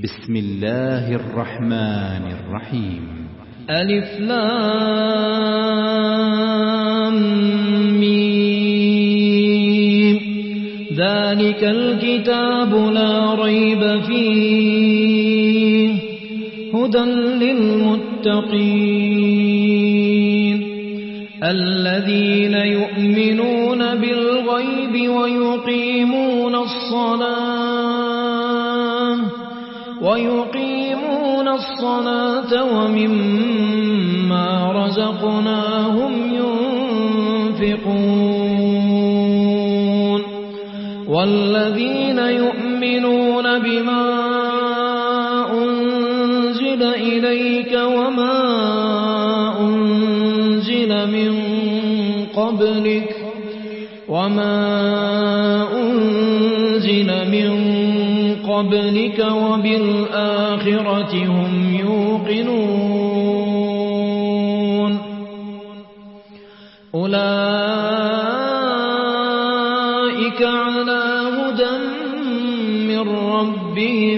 بسم الله الرحمن الرحيم. ألف لام ميم. ذلك الكتاب لا ريب فيه هدى للمتقين الذين يؤمنون بالغيب ويقيمون الصلاة ومما رزقناهم ينفقون والذين يؤمنون بما أنزل إليك وما أنزل من قبلك وبالآخرة هم يوقنون أولئك على هدى من ربهم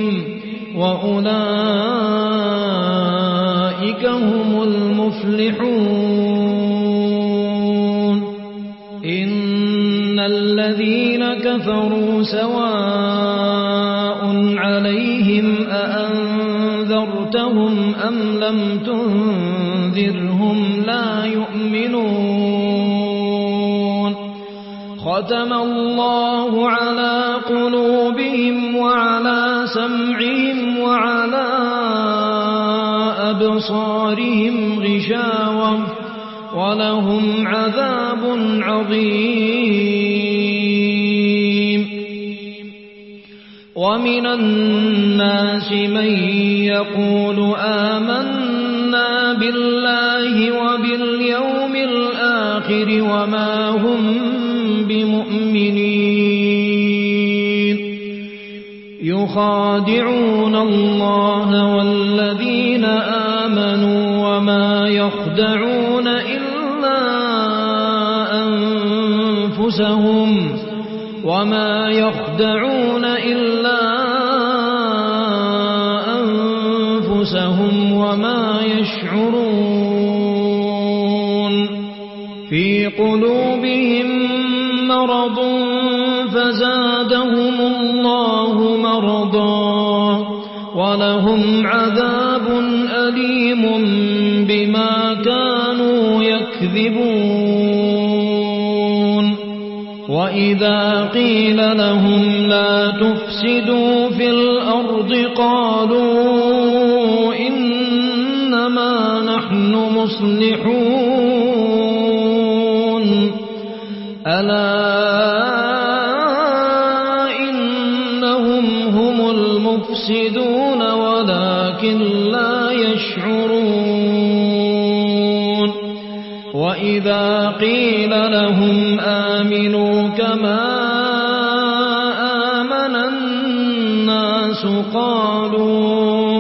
وأولئك هم المفلحون إن الذين كفروا سواء عليهم أأنذرتهم أم لم تنذرهم لا يؤمنون ختم الله على قلوبهم وعلى سمعهم وعلى أبصارهم غشاوة ولهم عذاب عظيم ومن الناس من يقول آمنا بالله وباليوم الآخر وما هم بمؤمنين يخادعون الله والذين آمنوا وما يخدعون إلا أنفسهم وما يشعرون في قلوبهم مرض فزادهم الله مرضا ولهم عذاب أليم بما كانوا يكذبون وإذا قيل لهم لا تفسدوا في الأرض قالوا إنما نحن مصلحون ألا إنهم هم المفسدون ولكن لا يشعرون وإذا قيل لهم آمنوا كما آمن الناس قالوا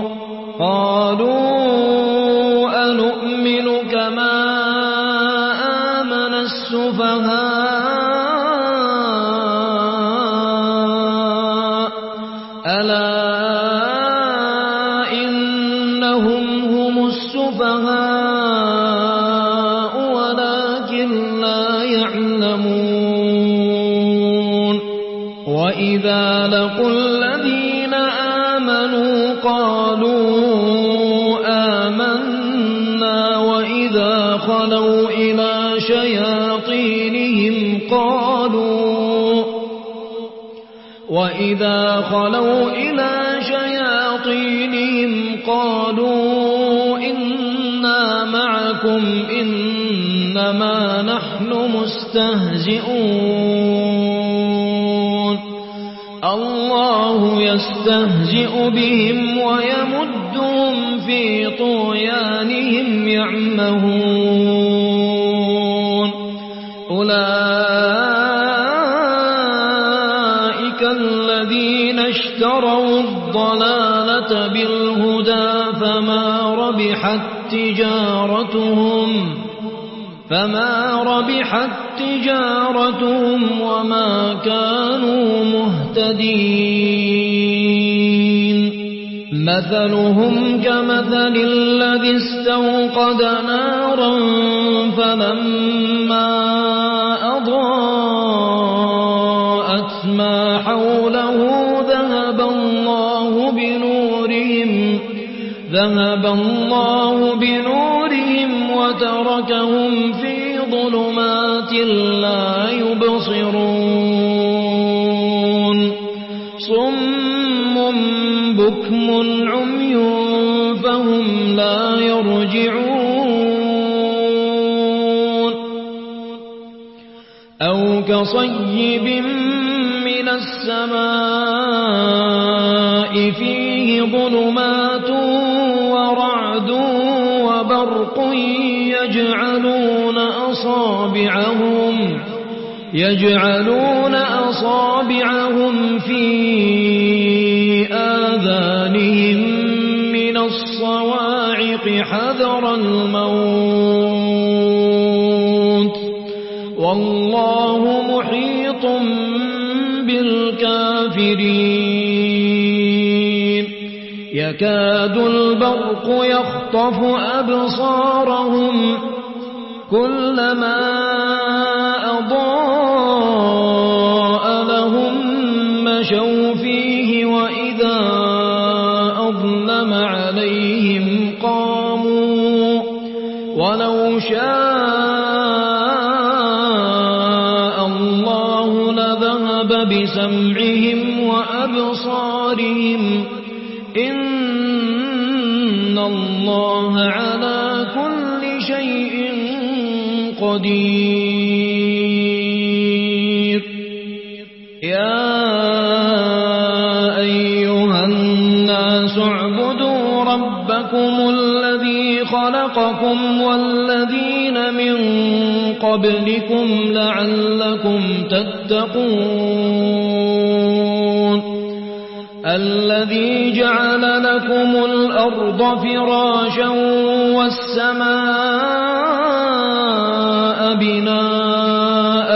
أنؤمن كما آمن السفهاء ألا إنهم هم السفهاء ولكن لا يعلمون وإذا لقوا الذين آمنوا قالوا آمنا وإذا خلوا إلى شياطينهم قالوا إنا معكم إنما نحن مستهزئون الله يستهزئ بهم ويمدهم في طغيانهم يعمهون أولئك الذين اشتروا الضلالة بالهدى فما ربحت تجارتهم وما كانوا مهتدين مثلهم كمثل الذي استوقد نارا فلما أضاءت ما حوله ذهب الله بنورهم وتركهم في ظلمات لا يبصرون صم بكم عمي فهم لا يرجعون أو كصيب من السماء فيه ظلمات ورعد وبرق يجعلون أصابعهم في آذانهم من الصواعق حذر الموت والله محيط بالكافرين يكاد البرق يخطف أبصارهم كلما أضاء لهم مشوا فيه وإذا أظلم عليهم قاموا ولو شاء الله لذهب بسمعهم وأبصارهم إن الله على كل شيء قدير يا أيها الناس اعبدوا ربكم الذي خلقكم والذين من قبلكم لعلكم تتقون الذي جعل لكم الأرض فراشا والسماء بناء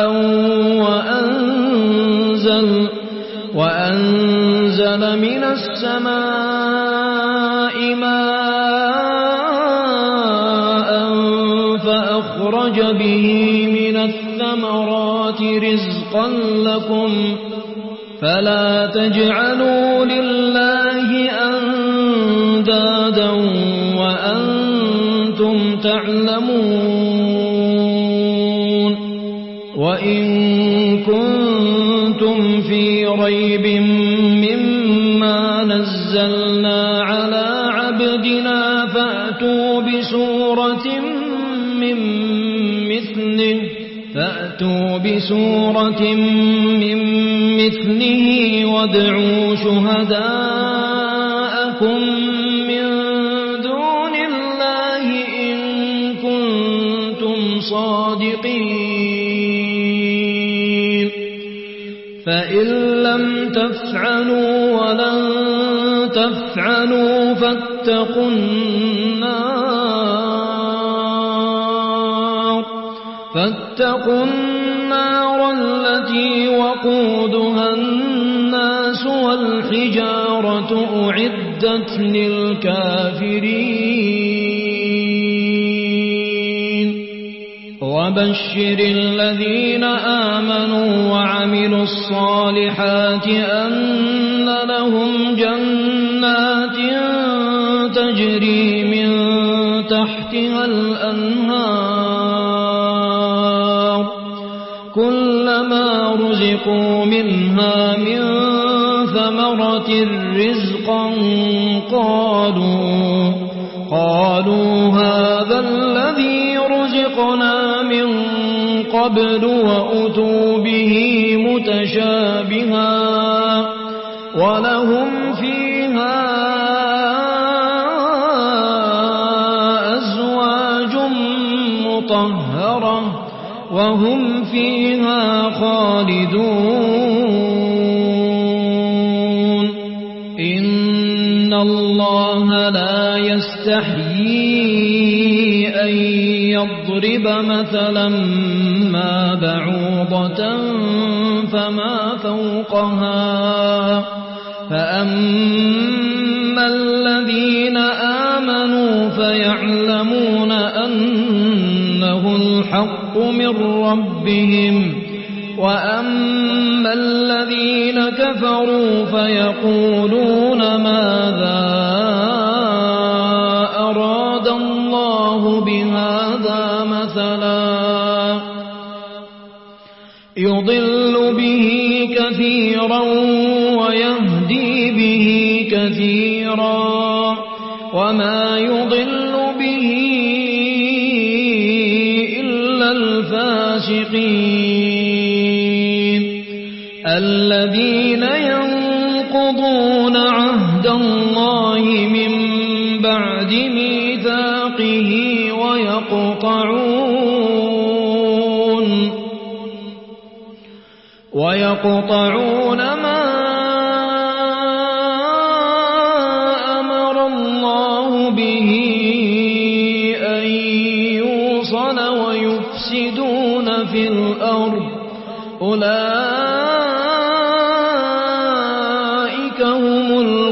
وأنزل من السماء ماء فأخرج به من الثمرات رزقا لكم فلا تجعلوا لله أندادا وأنتم تعلمون وإن كنتم في ريب مما نزلنا على عبدنا فأتوا بسورة من مثله وادعوا شهداءكم من دون الله إن كنتم صادقين فإن لم تفعلوا ولن تفعلوا فاتقوا النار التي وقودها الناس والحجارة أعدت للكافرين وبشر الذين آمنوا وعملوا الصالحات أن لهم جنات تجري من تحتها الأنهار كلما رزقوا منها من ثمرة رزقا قالوا هذا الذي رزقنا من قبل وأتوا به متشابها ولهم فيها أزواج مطهرة وهم فيها خالدون إن الله لا يستحيي أن يضرب مثلا ما بعوضة فما فوقها فأما فَأَمَّا الَّذِينَ آمَنُوا فَيَعْلَمُونَ أَنَّهُ الْحَقُّ مِنْ رَبِّهِمْ وَأَمَّا الَّذِينَ كَفَرُوا فَيَقُولُونَ مَاذَا أَرَادَ اللَّهُ بِهَذَا مَثَلًا يُضِلُّ بِهِ كَثِيرًا وَيَهْدِي بِهِ كَثِيرًا وَمَا يُضِلُّ بِهِ إِلَّا الْفَاسِقِينَ الَّذِينَ يَنقُضُونَ عَهْدَ اللَّهِ مِن بَعْدِ مِيثَاقِهِ وَيَقْطَعُونَ مَا أَمَرَ اللَّهُ بِهِ أَن يُوصَلَ وَيُفْسِدُونَ فِي الْأَرْضِ أُولَئِكَ هُمُ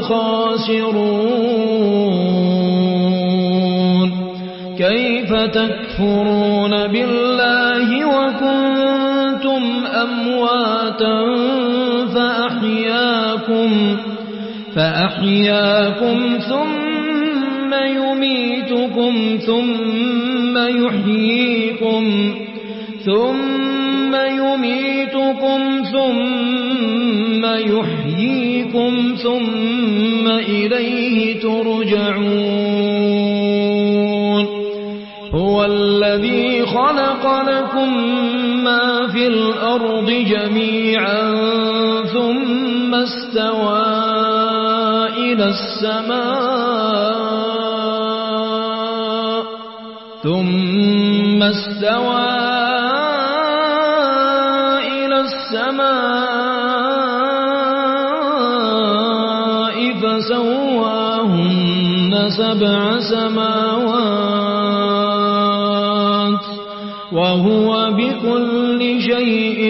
الْخَاسِرُونَ كَيْفَ تَكْفُرُونَ بِاللَّهِ وَكُنتُمْ أَمْوَاتًا فَأَحْيَاكُمْ ثُمَّ يُمِيتُكُمْ ثُمَّ يُحْيِيكُمْ ثُمَّ إِلَيْهِ تُرْجَعُونَ هُوَ الَّذِي خَلَقَ لَكُم مَّا فِي الْأَرْضِ جَمِيعًا ثُمَّ اسْتَوَىٰ إِلَى السَّمَاءِ فَسَوَّاهُنَّ سَبْعَ سَمَاوَاتٍ وَهُوَ بِكُلِّ شَيْءٍ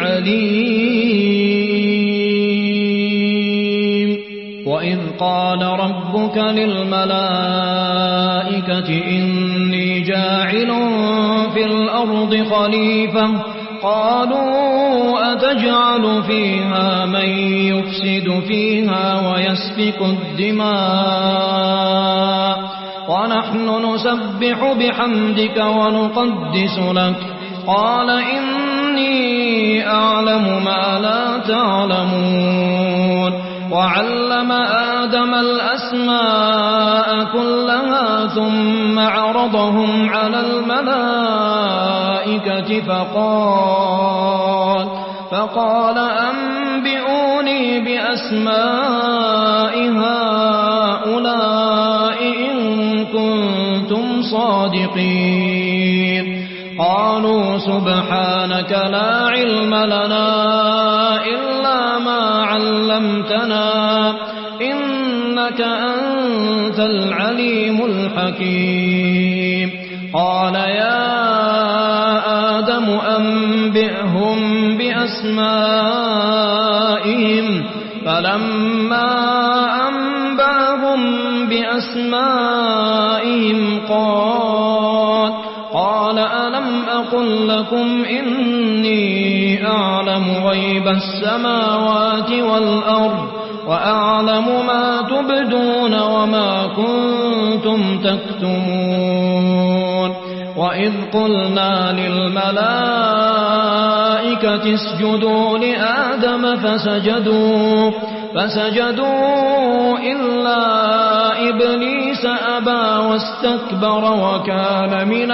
عَلِيمٌ وَإِذْ قَالَ رَبُّكَ لِلْمَلَائِكَةِ إِنِّي جَاعِلٌ فِي الْأَرْضِ خَلِيفَةً قَالُوا أَتَجْعَلُ فِيهَا مَن يُفْسِدُ فِيهَا وَيَسْفِكُ الدِّمَاءَ وَنَحْنُ نُسَبِّحُ بِحَمْدِكَ وَنُقَدِّسُ لَكَ قَالَ إِنِّي أَعْلَمُ مَا لَا تَعْلَمُونَ وَعَلَّمَ آدَمَ الْأَسْمَاءَ كُلَّهَا ثُمَّ عَرَضَهُمْ عَلَى الْمَلَائِكَةِ فقال أنبئوني بأسماء هؤلاء إن كنتم صادقين قالوا سبحانك لا علم لنا إلا ما علمتنا إنك أنت العليم الحكيم قال يا آدم أنبئهم بأسمائهم فلما أنبأهم بأسمائهم قال ألم أقل لكم إني أعلم غيب السماوات والأرض وأعلم ما تبدون وما كنتم تكتمون وإذ قلنا للملائكة اسجدوا لآدم فسجدوا إلا إبليس أبى واستكبر وكان من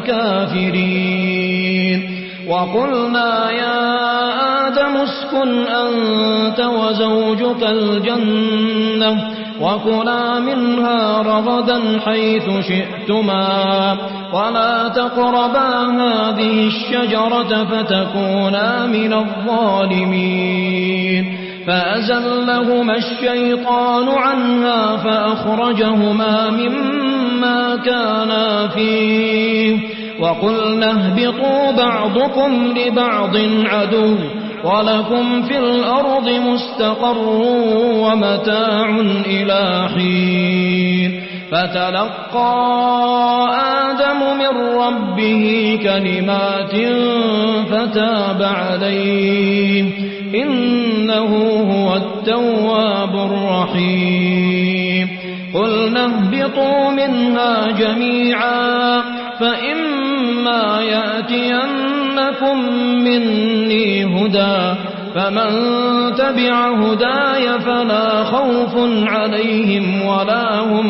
الكافرين وقلنا يا آدم اسكن أنت وزوجك الجنة وكلا منها رغدا حيث شئتما ولا تقربا هذه الشجرة فتكونا من الظالمين فأزلهما الشيطان عنها فأخرجهما مما كانا فيه وقلنا اهبطوا بعضكم لبعض عدو ولكم في الأرض مستقر ومتاع إلى حين فتلقى آدم من ربه كلمات فتاب عليه إنه هو التواب الرحيم قلنا اهبطوا منها جميعا فإما يأتينكم مني هدى فمن تبع هداي فلا خوف عليهم ولا هم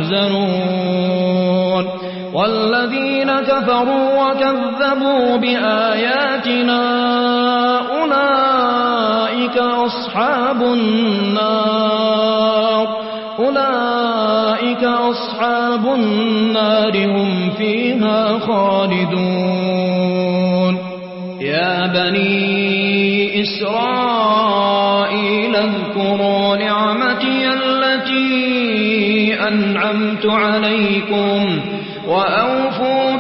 يحزنون والذين كفروا وكذبوا بآياتنا أولئك أصحاب النار هم فيها خالدون يا بني إسرائيل اذكروا نعمتي التي أنعمت عليكم وأوفوا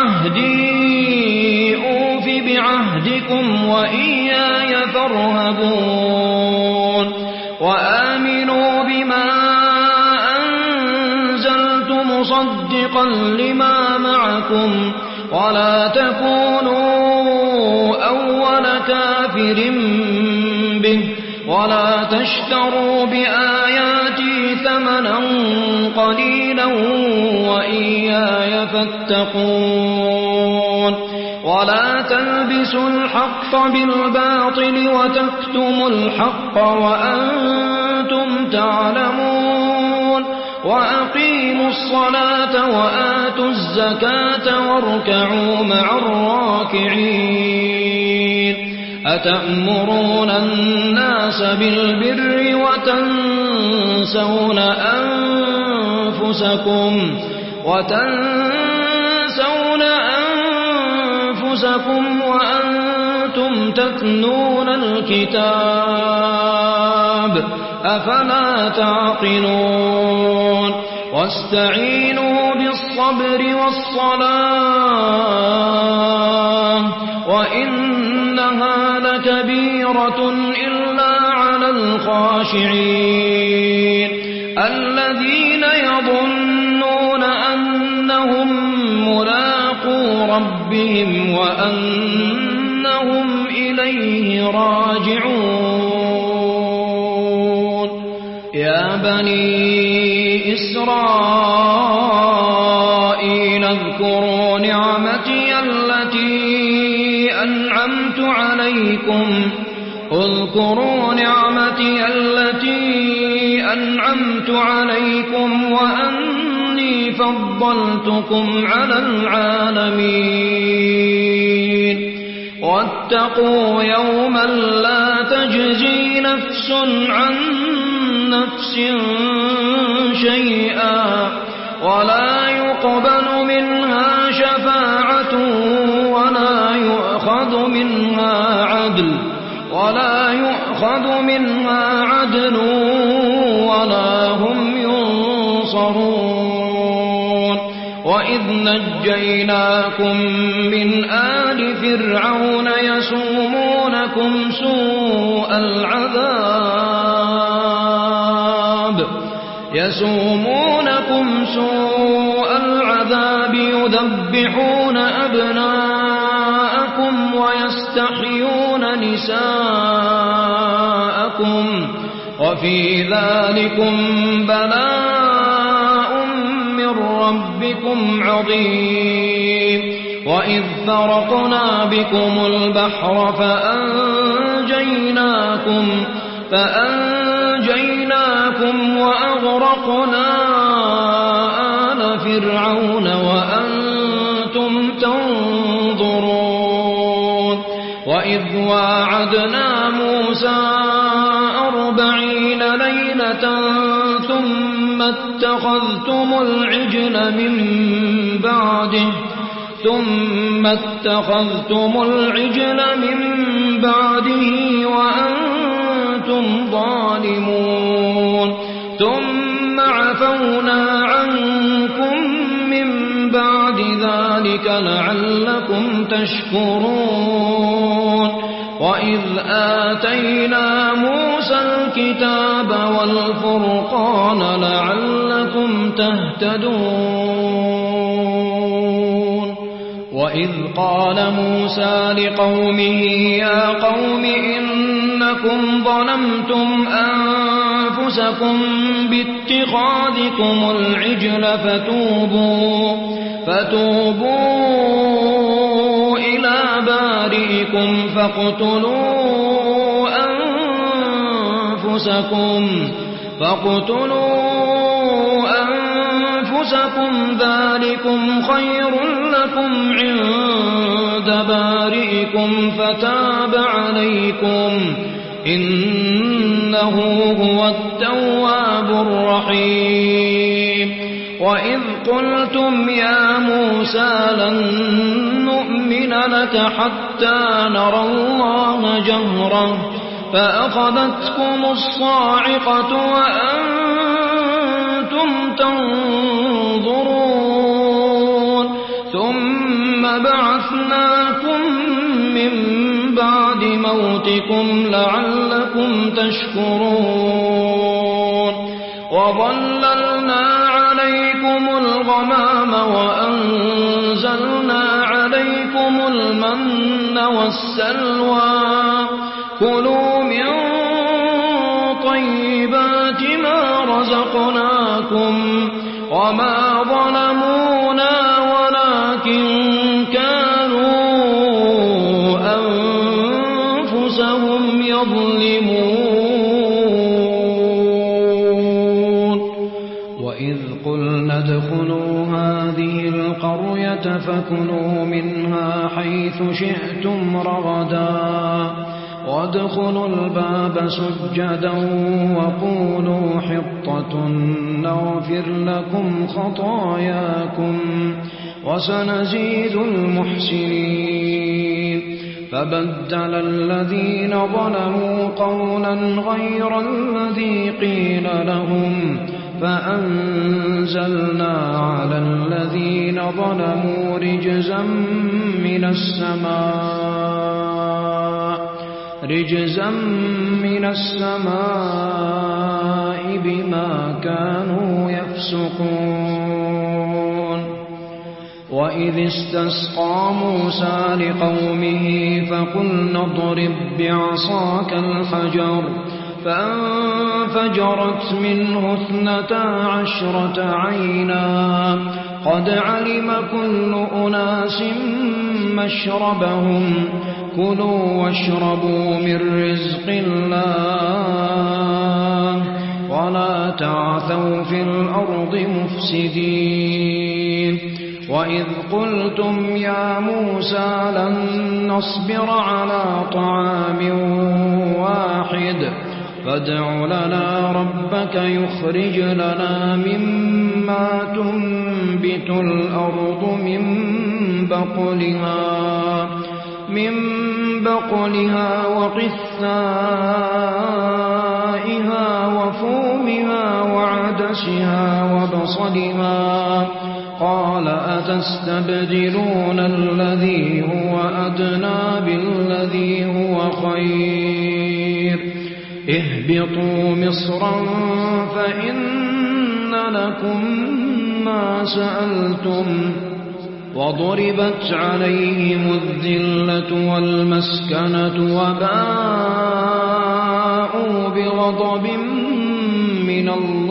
بعهدي أوف بعهدكم وإياي فارهبون وآمنوا بما أنزلت مصدقا لما معكم ولا تكونوا أول كافر به ولا تشتروا بآياتي ثمنا قليلا وإياي فاتقون ولا تلبسوا الحق بالباطل وتكتموا الحق وأنتم تعلمون وأقيموا الصلاة وآتوا الزكاة واركعوا مع الراكعين أتأمرون الناس بالبر وتنسون أنفسكم وأنتم تتلون الكتاب أفلا تعقلون واستعينوا بالصبر والصلاة وإنها لكبيرة إلا على الخاشعين الذين يظنون أنهم ملاقو ربهم وأنهم إليه راجعون يا بني إسرائيل اذكروا نعمتي التي أنعمت عليكم وأني فضلتكم على العالمين واتقوا يوما لا تجزي نفس عن نفس شيئا ولا يقبل منها شفاعة ولا يؤخذ منها عدل ولا هم ينصرون وإذ نجيناكم من آل فرعون يسومونكم سوء العذاب يذبحون أبناءكم ويستحيون نساءكم وفي ذلكم بلاء من ربكم عظيم وإذ فرقنا بكم البحر فأنجيناكم وأغرقنا آل فرعون وأنتم تنظرون وإذ واعدنا موسى 40 ليلة ثم اتخذتم العجل من بعده وأنتم ظالمون ثم عفونا عنكم من بعد ذلك لعلكم تشكرون وإذ آتينا موسى الكتاب والفرقان لعلكم تهتدون وإذ قال موسى لقومه يا قوم إنكم ظلمتم أنفسكم باتخاذكم العجل فتوبوا إلى بارئكم فاقتلوا أنفسكم ذلكم خير لكم عند بارئكم فتاب عليكم إنه هو التواب الرحيم وإذ قلتم يا موسى لن نؤمن لك حتى نرى الله جهرة فأخذتكم الصاعقة وأنتم تنظرون ثم بعثناكم من بعد موتكم لعلكم تشكرون وظللنا عليكم الغمام وأنزلنا عليكم المن والسلوى كلوا من طيبات ما رزقناكم وما ظلمونا ولكن كانوا أنفسهم يظلمون وإذ قلنا ادخلوا هذه القرية فكلوا منها حيث شئتم رغدا وادخلوا الباب سجدا وقولوا حطة نغفر لكم خطاياكم وسنزيد المحسنين فبدل الذين ظلموا قولا غير الذي قيل لهم فأنزلنا على الذين ظلموا رجزا من السماء بما كانوا يفسقون وإذ استسقى موسى لقومه فقلنا اضرب بعصاك الحجر فانفجرت منه 12 عينا قد علم كل أناس مشربهم كلوا واشربوا من رزق الله ولا تعثوا في الأرض مفسدين وإذ قلتم يا موسى لن نصبر على طعام واحد فادع لنا ربك يخرج لنا مما تنبت الأرض من بقلها وقثائها وفومها وعدسها وبصلها قال أتستبدلون الذي هو أدنى بالذي هو خير اهبطوا مصرا فإن لكم ما سألتم وضربت عليهم الذلة والمسكنة وباءوا بغضب من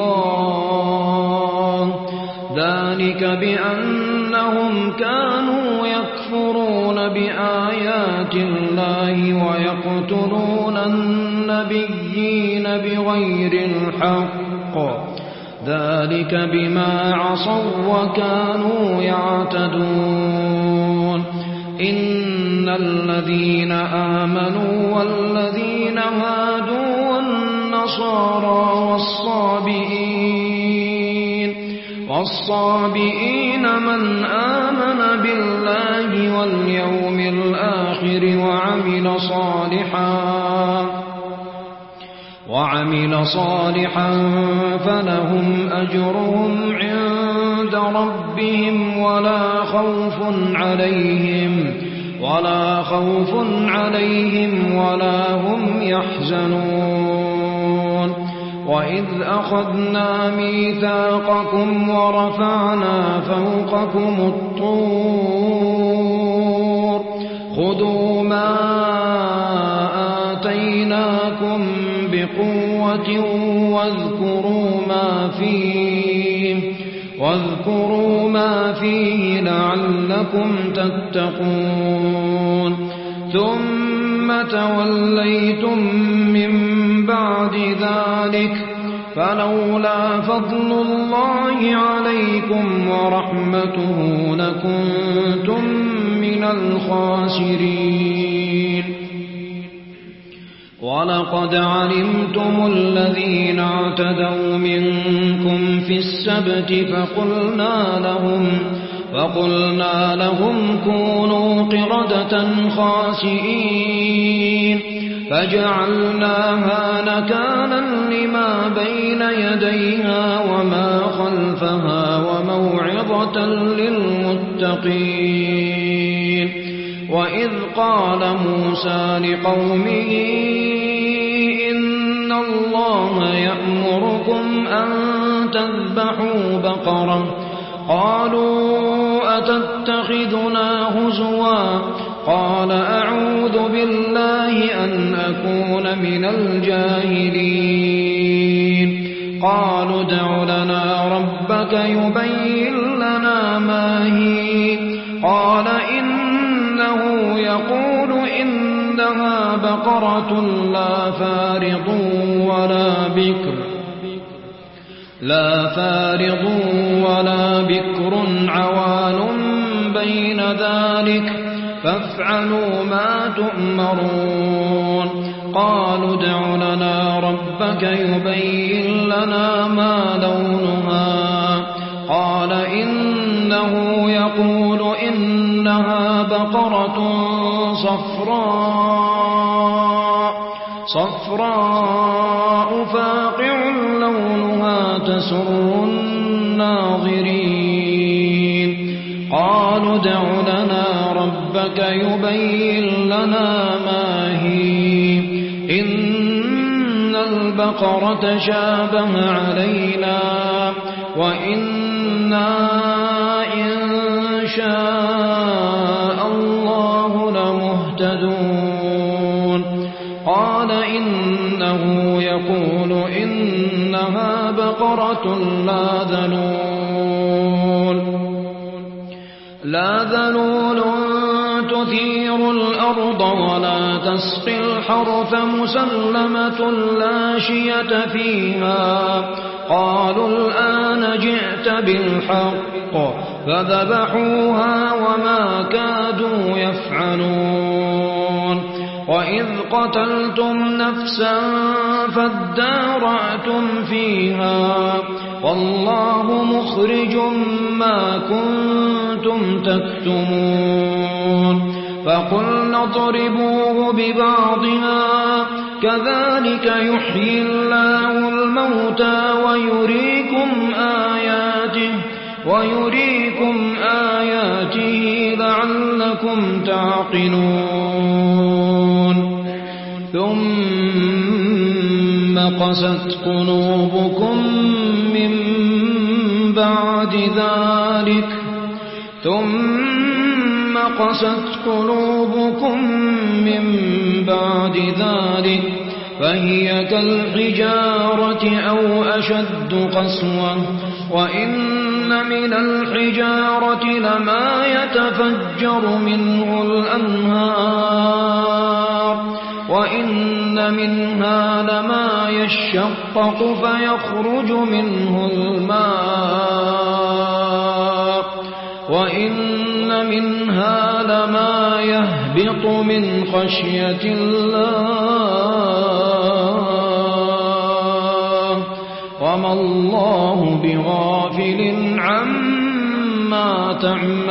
الله ذلك بأنهم كانوا يكفرون بآيات الله ويقتلون النبيين بغير الحق ذلك بما عصوا وكانوا يعتدون إن الذين آمنوا والذين هادوا والنصارى والصابئين من آمن بالله واليوم الآخر وعمل صالحا فلهم أجرهم عند ربهم ولا خوف عليهم ولا خوف عليهم ولا هم يحزنون وإذ أخذنا ميثاقكم ورفعنا فوقكم الطور خذوا ما آتيناكم بقوة واذكروا ما فيه لعلكم تتقون ثم توليتم من بعد ذلك فلولا فضل الله عليكم ورحمته لكنتم من الخاسرين ولقد علمتم الذين اعتدوا منكم في السبت فقلنا لهم كونوا قردة خاسئين فجعلناها نكالا لما بين يديها وما خلفها وموعظة للمتقين وإذ قال موسى لقومه إن الله يأمركم أن تذبحوا بقرة قالوا أتتخذنا هزوا قال أعوذ بالله أن أكون من الجاهلين قالوا ادع لنا ربك يبين لنا ما هي قال إنه يقول إنها بقرة لا فارض ولا بكر عوان بين ذلك فافعلوا ما تؤمرون قالوا ادع لنا ربك يبين لنا ما لونها قال إنه يقول إنها بقرة صفراء فاقع لونها تسر الناظرين قالوا ادع لنا ربك يبين لنا ما هي إن البقرة شابه علينا وإنا إن شاء الله لمهتدون قال إنه يقول إنها بقرة لا ذلول تثير الأرض ولا تسقي الحرث مسلمة لا شية فيها قالوا الآن جئت بالحق فذبحوها وما كادوا يفعلون وإذ قتلتم نفسا فادارأتم فيها والله مخرج ما كنتم تكتمون فقلنا اضربوه ببعضها كذلك يحيي الله الموتى ويريكم آياته لعلكم تعقلون ثم قست قلوبكم من بعد ذلك فهي كالحجارة أو أشد قسوة وإن من الحجارة لما يتفجر منه الأنهار وإن منها لما يشقق فيخرج منه الماء وإن منها لما يهبط من خشية الله وما الله بغافل عما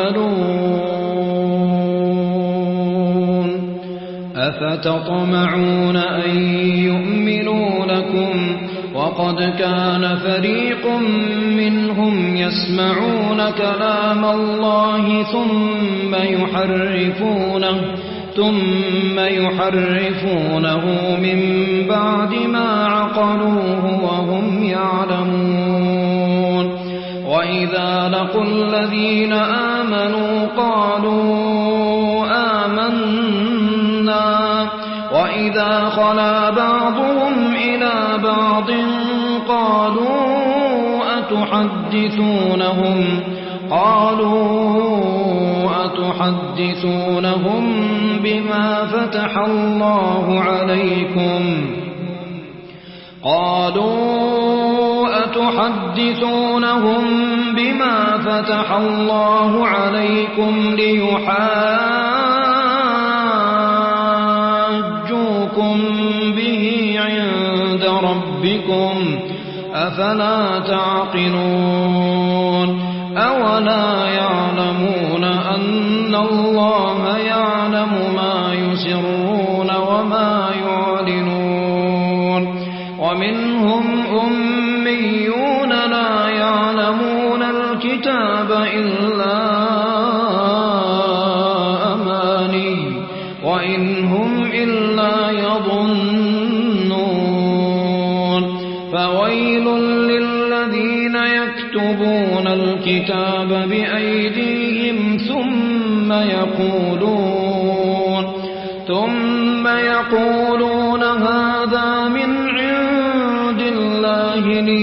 تعملون أفتطمعون أن يؤمنوا لكم وقد كان فريق منهم يسمعون كلام الله ثم يحرفونه من بعد ما عقلوه وهم يعلمون وإذا لقوا الذين آمنوا قالوا آمنا وإذا خلا بعضهم إلى بعض قالوا أتحدثونهم بما فتح الله عليكم ليحاجوكم به عند ربكم أفلا تعقلون أولا يعلمون أن الله يعلم ما يسرون وما يعلنون ومنهم أميون لا يعلمون الكتاب إلا أماني وإن هم إلا يظنون فويل للذين يكتبون الكتاب بأيديهم ثم يقولون هذا من عند الله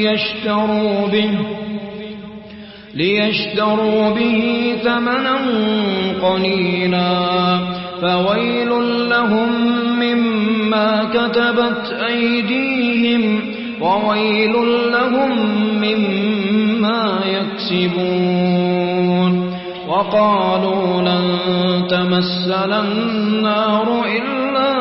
ليشتروا به ثمنا قليلا فويل لهم مما كتبت أيديهم وويل لهم مما يكسبون وقالوا لن تمسنا النار إلا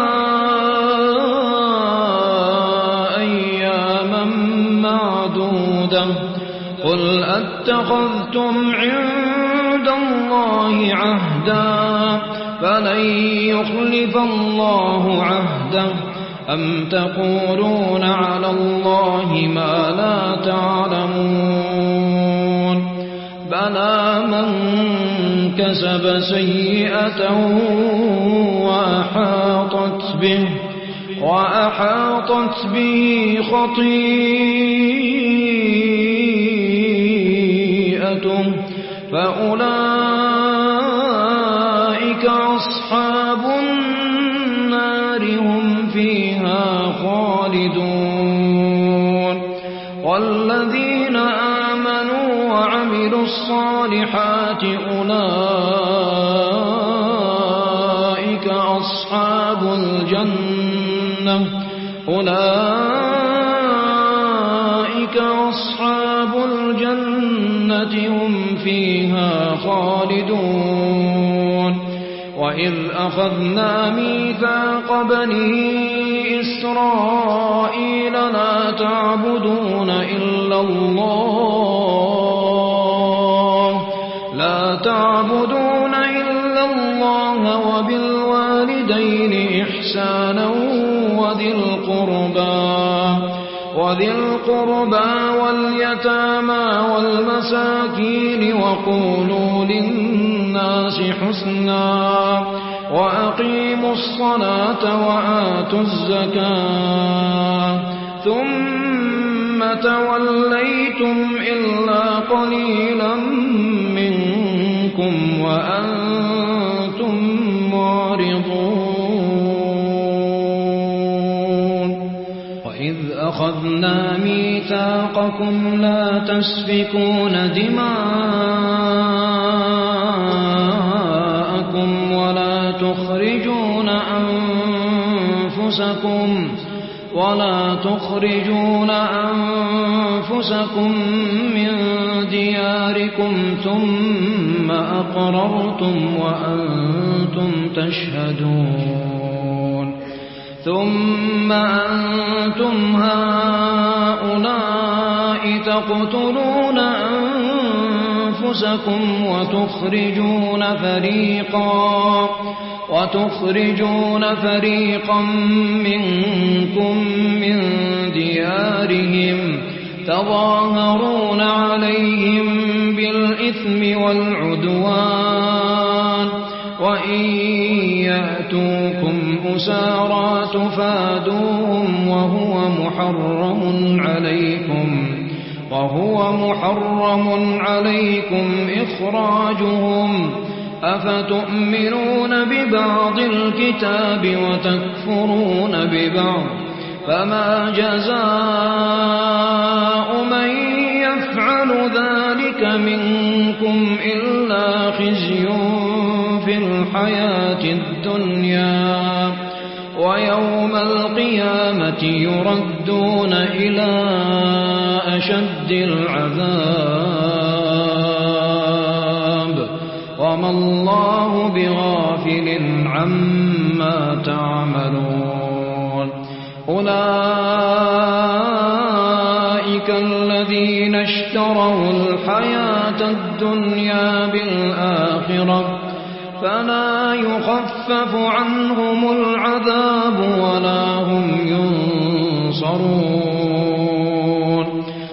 أياما معدودة قل أتخذتم عند الله عهدا فلن يخلف الله عهده أم تقولون على الله ما لا تعلمون بلى من كسب سيئة وأحاطت به خطيئته فأولئك أصحاب النار هم فيها خالدون والذين آمنوا وعملوا الصالحات أولئك أصحاب الجنة هم فيها خالدون وإذ أخذنا ميثاق بني إسرائيل لا تعبدون إلا الله وبالوالدين إحسانا وذي القربى واليتامى والمساكين وقولوا للناس حسنا وأقيموا الصلاة وآتوا الزكاة ثم توليتم إلا قليلا منكم وأنتم معرضون وإذ أخذنا ميثاقكم لا تسفكون دماءكم ولا تخرجون أنفسكم من دياركم ثم أقررتم وأنتم تشهدون ثم أنتم هؤلاء تقتلون أنفسكم وتخرجون فريقا منكم من ديارهم تظاهرون عليهم بالإثم والعدوان وإن يأتوكم أسارى تفادوهم وهو محرم عليكم إخراجهم أفتؤمنون ببعض الكتاب وتكفرون ببعض فما جزاء من يفعل ذلك منكم إلا خزي في الحياة الدنيا ويوم القيامة يردون إلى أشد العذاب وما الله بغافل عما تعملون أولئك الذين اشتروا الحياة الدنيا بالآخرة فلا يخفف عنهم العذاب ولا هم ينصرون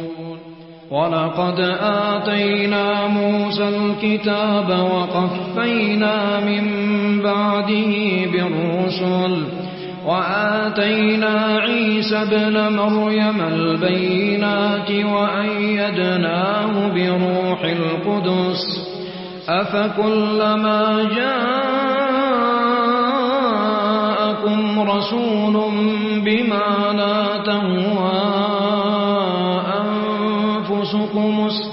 ولقد آتينا موسى الكتاب وقفينا من بعده بالرسل وآتينا عيسى ابن مريم البينات وأيدناه بروح القدس أفكلما جاءكم رسول بما لا تهوى أنفسكم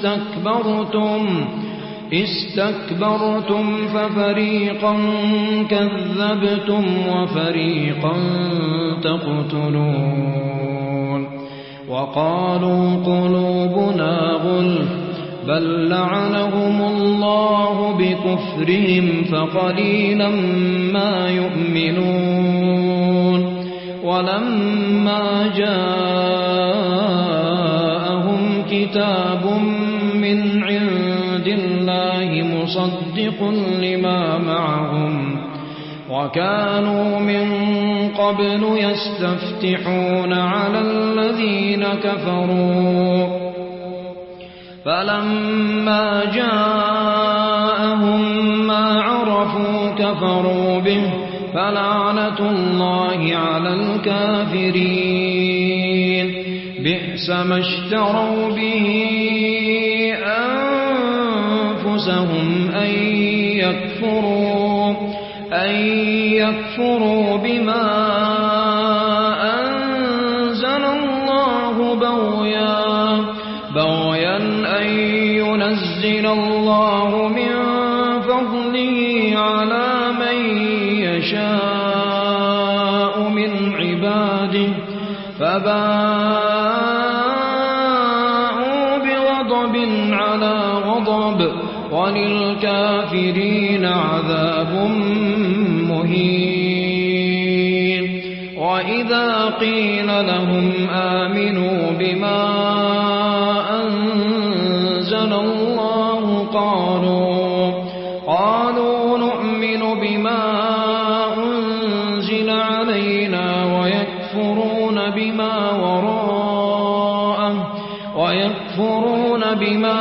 استكبرتم ففريقا كذبتم وفريقا تقتلون وقالوا قلوبنا غلف بل لعنهم الله بكفرهم فقليلا ما يؤمنون ولما جاءهم كتاب من عند الله مصدق لما معهم وكانوا من قبل يستفتحون على الذين كفروا فلما جاءهم ما عرفوا كفروا به فلعنة الله على الكافرين بئس ما اشتروا به أنفسهم أن يكفروا بما أنزل الله بغيا أن ينزل الله من فضله على من يشاء من عباده فباءوا بغضب على غضب وللكافرين عذاب مهين وإذا قيل لهم آمنوا بما أنزل الله قالوا نؤمن بما أنزل علينا ويكفرون بما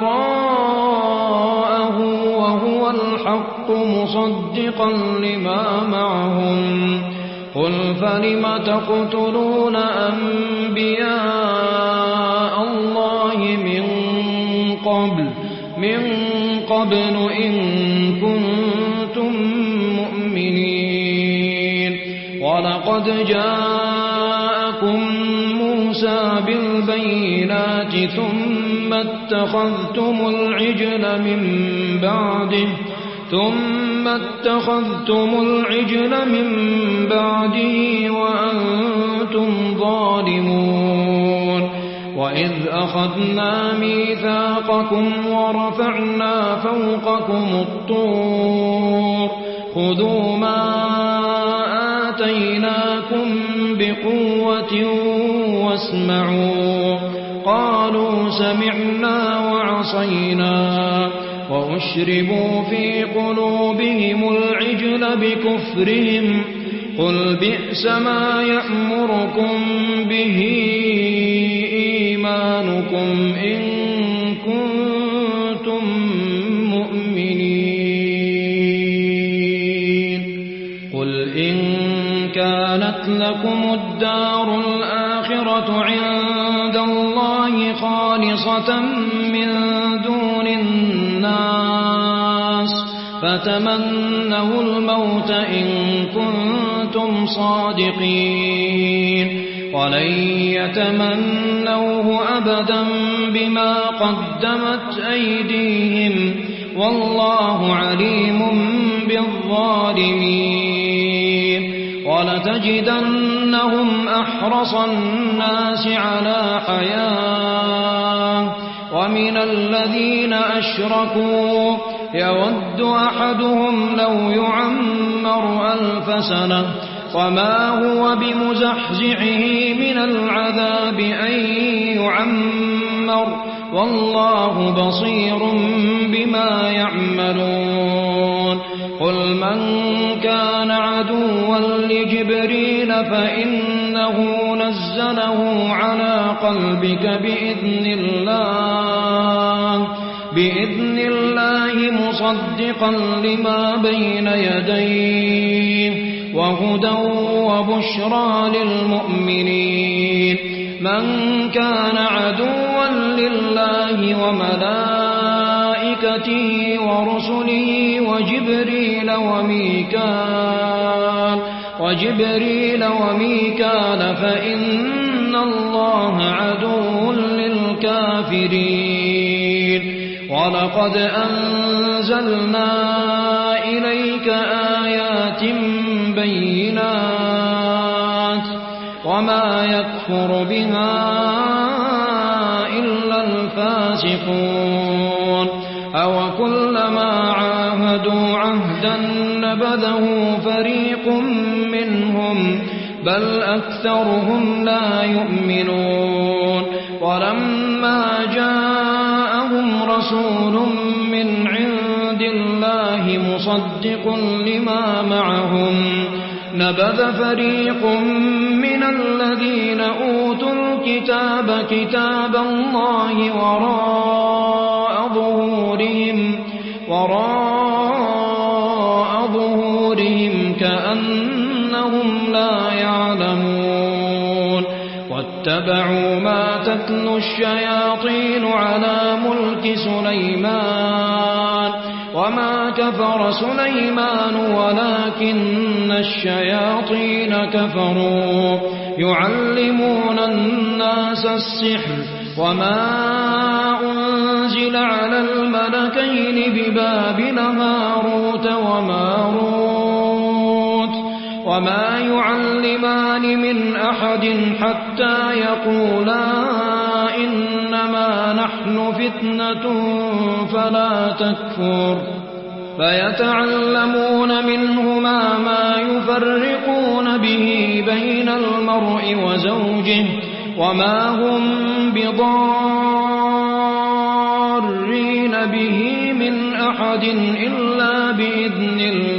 وراءه وهو الحق مصدقا لما معهم قل فلم تقتلون أنبياء الله من قبل إن كنتم مؤمنين ولقد جاءكم موسى بالبينات ثم اتخذتم العجل من بعده وأنتم ظالمون وإذ أخذنا ميثاقكم ورفعنا فوقكم الطور خذوا ما آتيناكم بقوة قالوا سمعنا وعصينا وأشربوا في قلوبهم العجل بكفرهم قل بئس ما يأمركم به إيمانكم إن كنتم مؤمنين قل إن كانت لكم الدار الآخرة عند الله خالصة من دون الناس فتمنوا الموت إن كنتم صادقين ولن يتمنوه أبدا بما قدمت أيديهم والله عليم بالظالمين ولتجدنهم أحرص الناس على حياة ومن الذين أشركوا يود أحدهم لو يعمر 1000 سنة وما هو بمزحزحه من العذاب أن يعمر والله بصير بما يعملون قل من كان عدوا لجبريل فإنه نزله على قلبك بإذن الله مصدقا لما بين يديه وهدى وبشرى للمؤمنين من كان عدوا لله وملائكته ورسله وجبريل وميكال فإن الله عدو للكافرين ولقد أنزلنا إليك آيات بينات وما يكفر بها إلا الفاسقون أو كلما عاهدوا عهدا نبذه فريق منهم بل أكثرهم لا يؤمنون ولما جاءهم رسول من عند الله مصدق لما معهم نبذ فريق من الذين أوتوا الكتاب كتاب الله وراء ظهورهم كأنهم لا يعلمون واتبعوا ما تتلو الشياطين على ملك سليمان وما كفر سليمان ولكن الشياطين كفروا يعلمون الناس السحر وما أنزل على الملكين ببابل هاروت وماروت وما يعلمان من أحد حتى يقولا إنما نحن فتنة فلا تكفر فيتعلمون منهما ما يفرقون به بين المرء وزوجه وما هم بضارين به من أحد إلا بإذن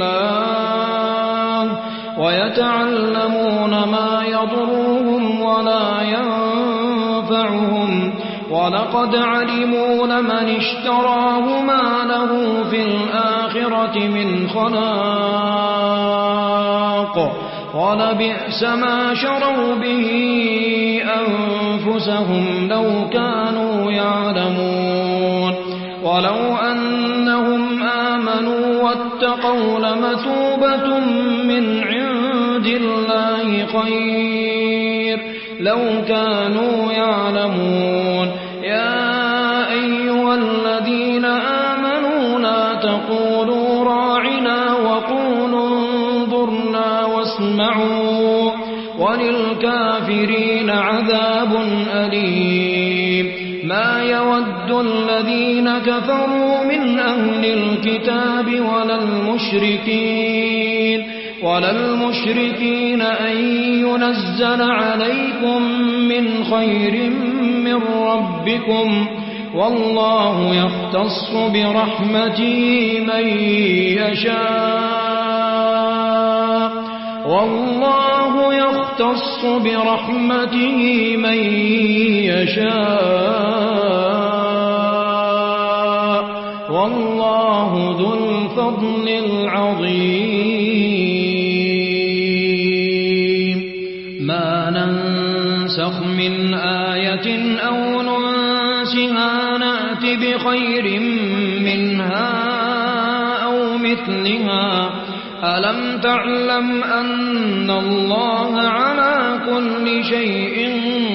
الله ويتعلمون ما يضرهم ولا ينفعهم ولقد علموا لمن اشتراه ما له في الآخرة من خلاق ولبئس ما شروا به أنفسهم لو كانوا يعلمون ولو أنهم آمنوا واتقوا لمثوبة من عند الله خير لو كانوا يعلمون يا أيها الذين آمنوا لا تقولوا راعنا وقولوا انظرنا واسمعوا وللكافرين عذاب أليم ما يود الذين كفروا من أهل الكتاب ولا المشركين ولا المشركين أن ينزل عليكم من خير من ربكم والله يختص برحمته من يشاء والله يختص برحمته من يشاء والله ذو الفضل العظيم ما ننسخ من آية أو ننسها نأت بخير منها أو مثلها ألم تعلم أن الله على كل شيء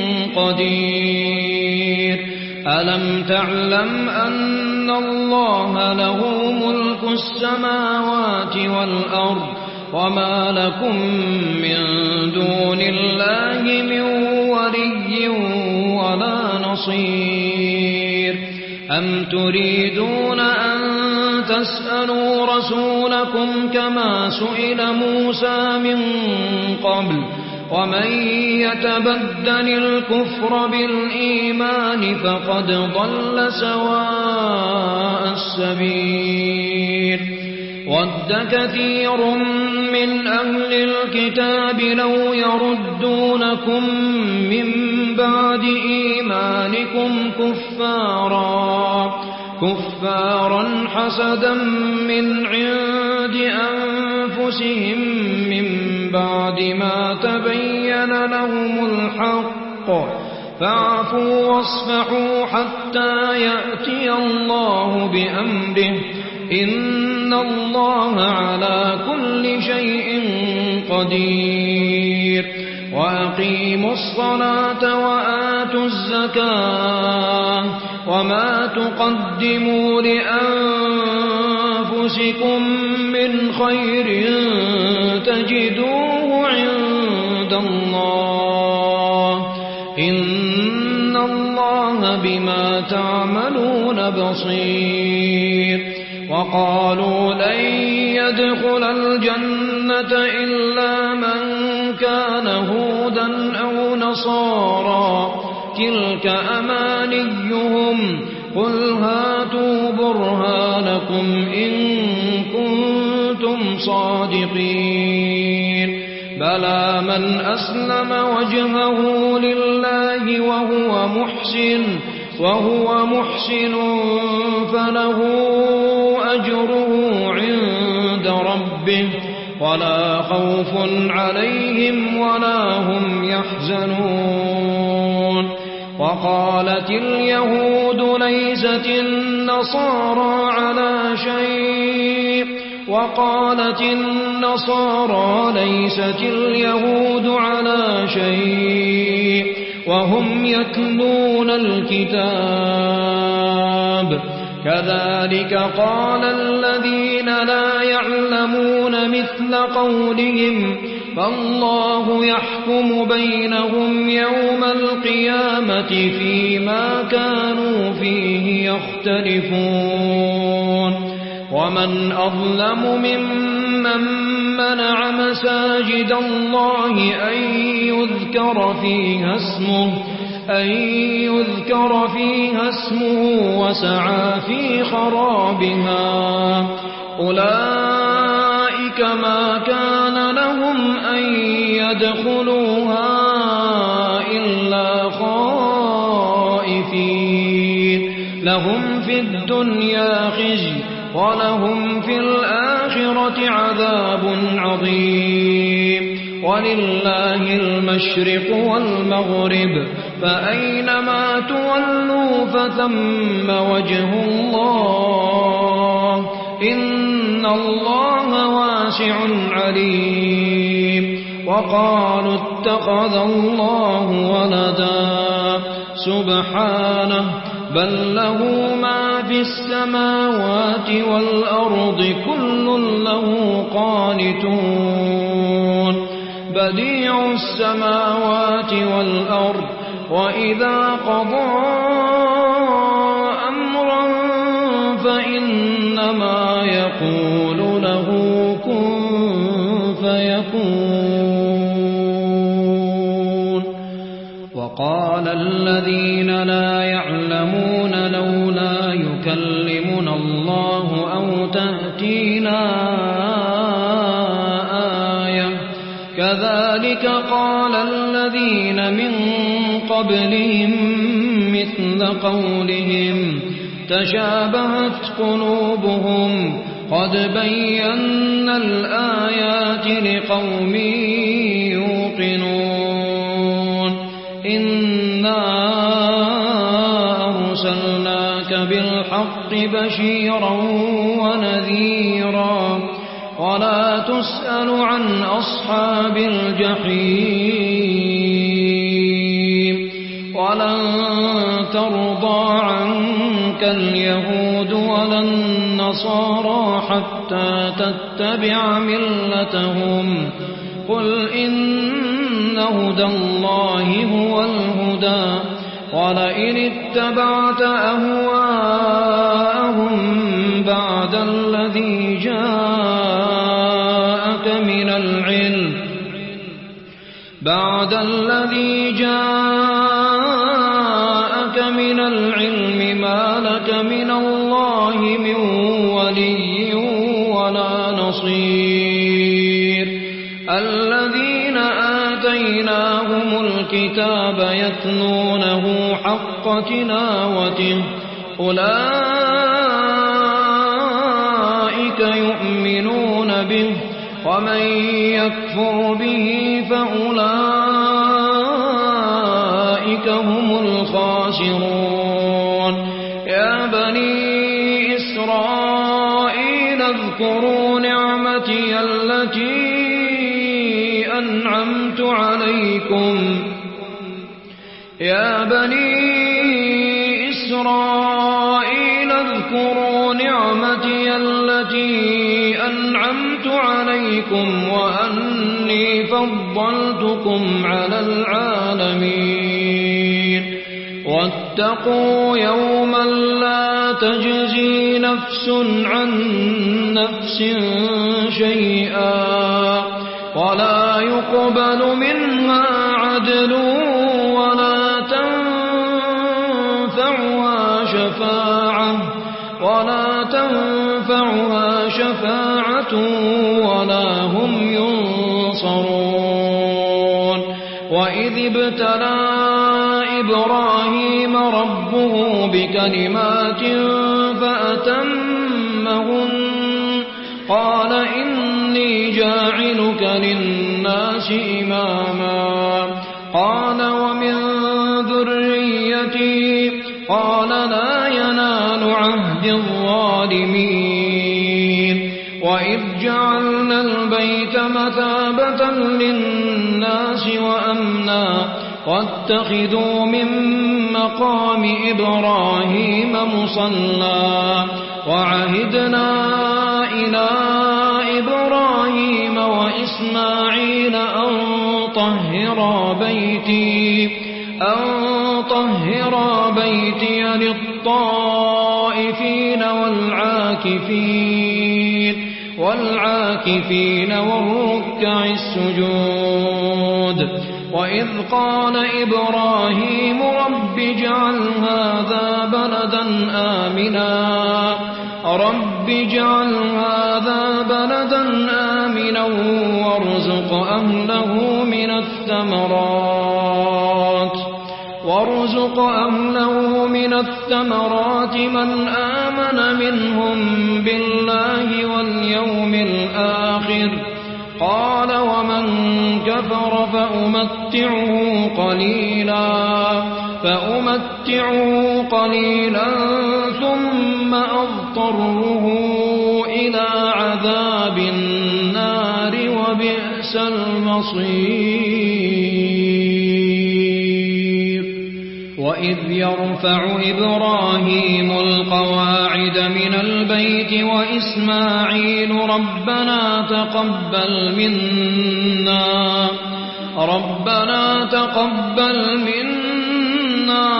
قدير ألم تعلم أن الله له ملك السماوات والأرض وما لكم من دون الله من ولي ولا نصير أم تريدون أن تسألوا رسولكم كما سئل موسى من قبل ومن يتبدل الكفر بالإيمان فقد ضل سواء السبيل ود كثير من أهل الكتاب لو يردونكم من بعد إيمانكم كفارا حسدا من عند أنفسهم من بعد ما تبين لهم الحق فاعفوا واصفحوا حتى يأتي الله بأمره إن الله على كل شيء قدير وأقيموا الصلاة وآتوا الزكاة وما تقدموا لأنفسكم من خير تجدوه عند الله إن الله بما تعملون بصير وقالوا لن يدخل الجنة إلا من كان هودا أو نصارى تلك أمانيهم قل هاتوا برهانكم إن كنتم صادقين بلى من أسلم وجهه لله وهو محسن فله أجره عند ربه ولا خوف عليهم ولا هم يحزنون وقالت اليهود ليست النصارى على شيء وقالت النصارى ليست اليهود على شيء وهم يتلون الكتاب كذلك قال الذين لا يعلمون مثل قولهم فالله يحكم بينهم يوم القيامة فيما كانوا فيه يختلفون ومن أظلم ممن منع مساجد الله أن يذكر فيها اسمه وسعى في خرابها أولئك ما كان لهم أن يدخلوها إلا خائفين لهم في الدنيا خزي ولهم في الآخرة عذاب عظيم ولله المشرق والمغرب فأينما تولوا فثم وجه الله إن الله واسع عليم وقالوا اتخذ الله ولدا سبحانه بل له ما في السماوات والأرض كل له قانتون بديع السماوات والأرض وإذا قضى أمرا فإنما يقول له كن فيكون ينطقون وقال الذين لا يعلمون لولا يكلمنا الله أو تأتينا آية كذلك قال الذين من قبلهم مثل قولهم تشابهت قلوبهم قد بينا الآيات لقوم يوقنون إنا أرسلناك بالحق بشيرا ونذيرا ولا تسأل عن أصحاب الجحيم ولن ترضى عنك اليهود ولا النصارى حتى تتبع ملتهم قل إن هدى الله هو الهدى ولئن اتبعت أهواءهم بعد الذي جاءك من العلم ما لك من الله من ولي ولا نصير الذين آتيناهم الكتاب يتلونه حق تلاوته أولئك يؤمنون به ومن يكفر به فأولئك هم الخاسرون يا بني إسرائيل اذكروا نعمتي التي أنعمت عليكم يا بني إسرائيل اذكروا نعمتي التي أنعمت عليكم وأني فضلتكم على العالمين واتقوا يوما لا تجزي نفس عن نفس شيئا ولا يقبل منها عدل ولا تنفعها شفاعة ولا هم ينصرون وإذ ابتلى إبراهيم ربه بكلمات فأتمهن قال إني جاعلك للناس إماما قال ومن ذريتي قال لا ينال عهد الظالمين وإذ جعلنا البيت مثابة للناس وأمنا واتخذوا من مقام إبراهيم مصلى وعهدنا إلى إبراهيم وإسماعيل أن طهرا بيتي للطائفين والعاكفين والركع السجود وإذ قال إبراهيم رب اجعل هذا بلدا آمنا وارزق أهله من الثمرات من آمن منهم بالله واليوم الآخر قال ومن كفر فأمتعه قليلا ثم أضطره إلى عذاب النار وبئس المصير وإذ يرفع إبراهيم القواعد من البيت وإسماعيل ربنا تقبل منا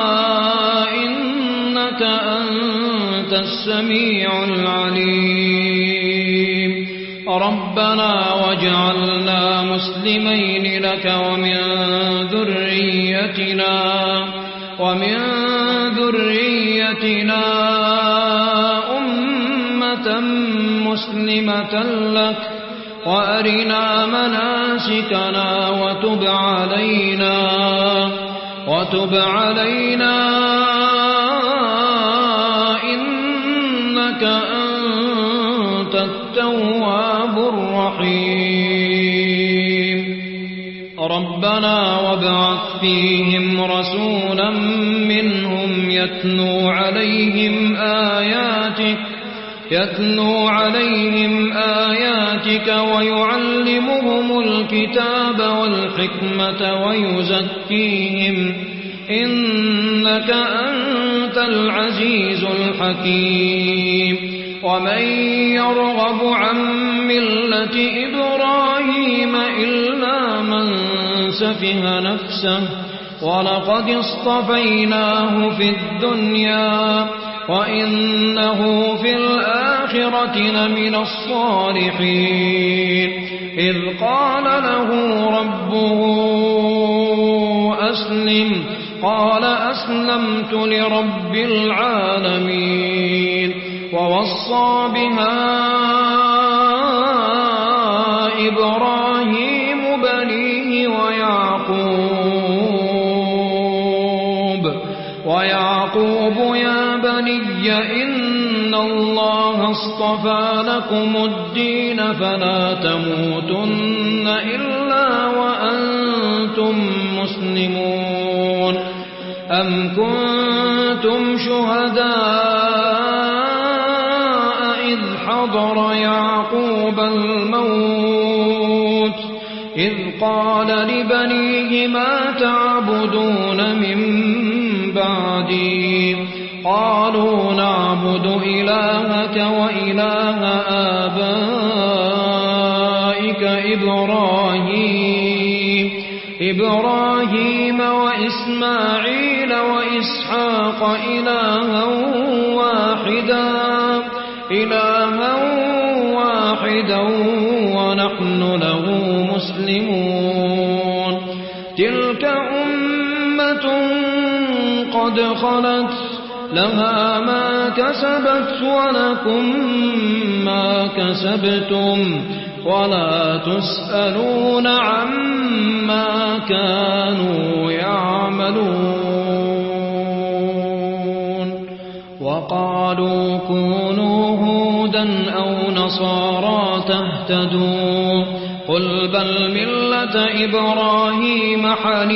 إنك أنت السميع العليم ربنا واجعلنا مسلمين لك ومن ذريتنا أمة مسلمة لك وأرنا مناسكنا وتب علينا إنك أنت التواب الرحيم ربنا وابعث فيهم رسولا منهم يتلو عليهم آياتك ويعلمهم الكتاب والحكمة ويزكيهم إنك أنت العزيز الحكيم ومن يرغب عن ملة إبراهيم إلا من سفه نفسه ولقد اصطفيناه في الدنيا وإنه في الآخرة لمن الصالحين إذ قال له ربه أسلم قال أسلمت لرب العالمين ووصى بها إبراهيم بنيه ويعقوب يا بني إن الله اصطفى لكم الدين فلا تموتن إلا وأنتم مسلمون أم كنتم شهداء إذ حضر يعقوب الموت إذ قال لبنيه ما تعبدون من بعدي قالوا نعبد إلهك وإله آبائك إبراهيم وإسماعيل وإسحاق إلها واحدا ونحن له مسلمون تلك أمة قد خلت لها ما كسبت ولكم ما كسبتم ولا تسألون عما كانوا يعملون وقالوا كونوا هودا أو نصارى تهتدوا قل بل ملة إبراهيم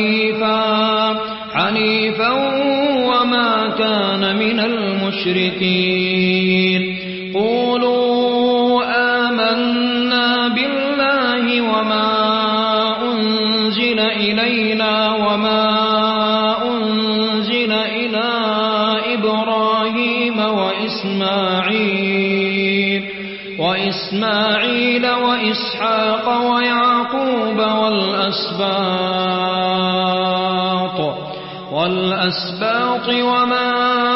حنيفا وما كان من المشركين قولوا آمنا بالله وما أنزل إلينا وما أنزل إلى إبراهيم وإسماعيل وإسحاق ويعقوب والأسباط وما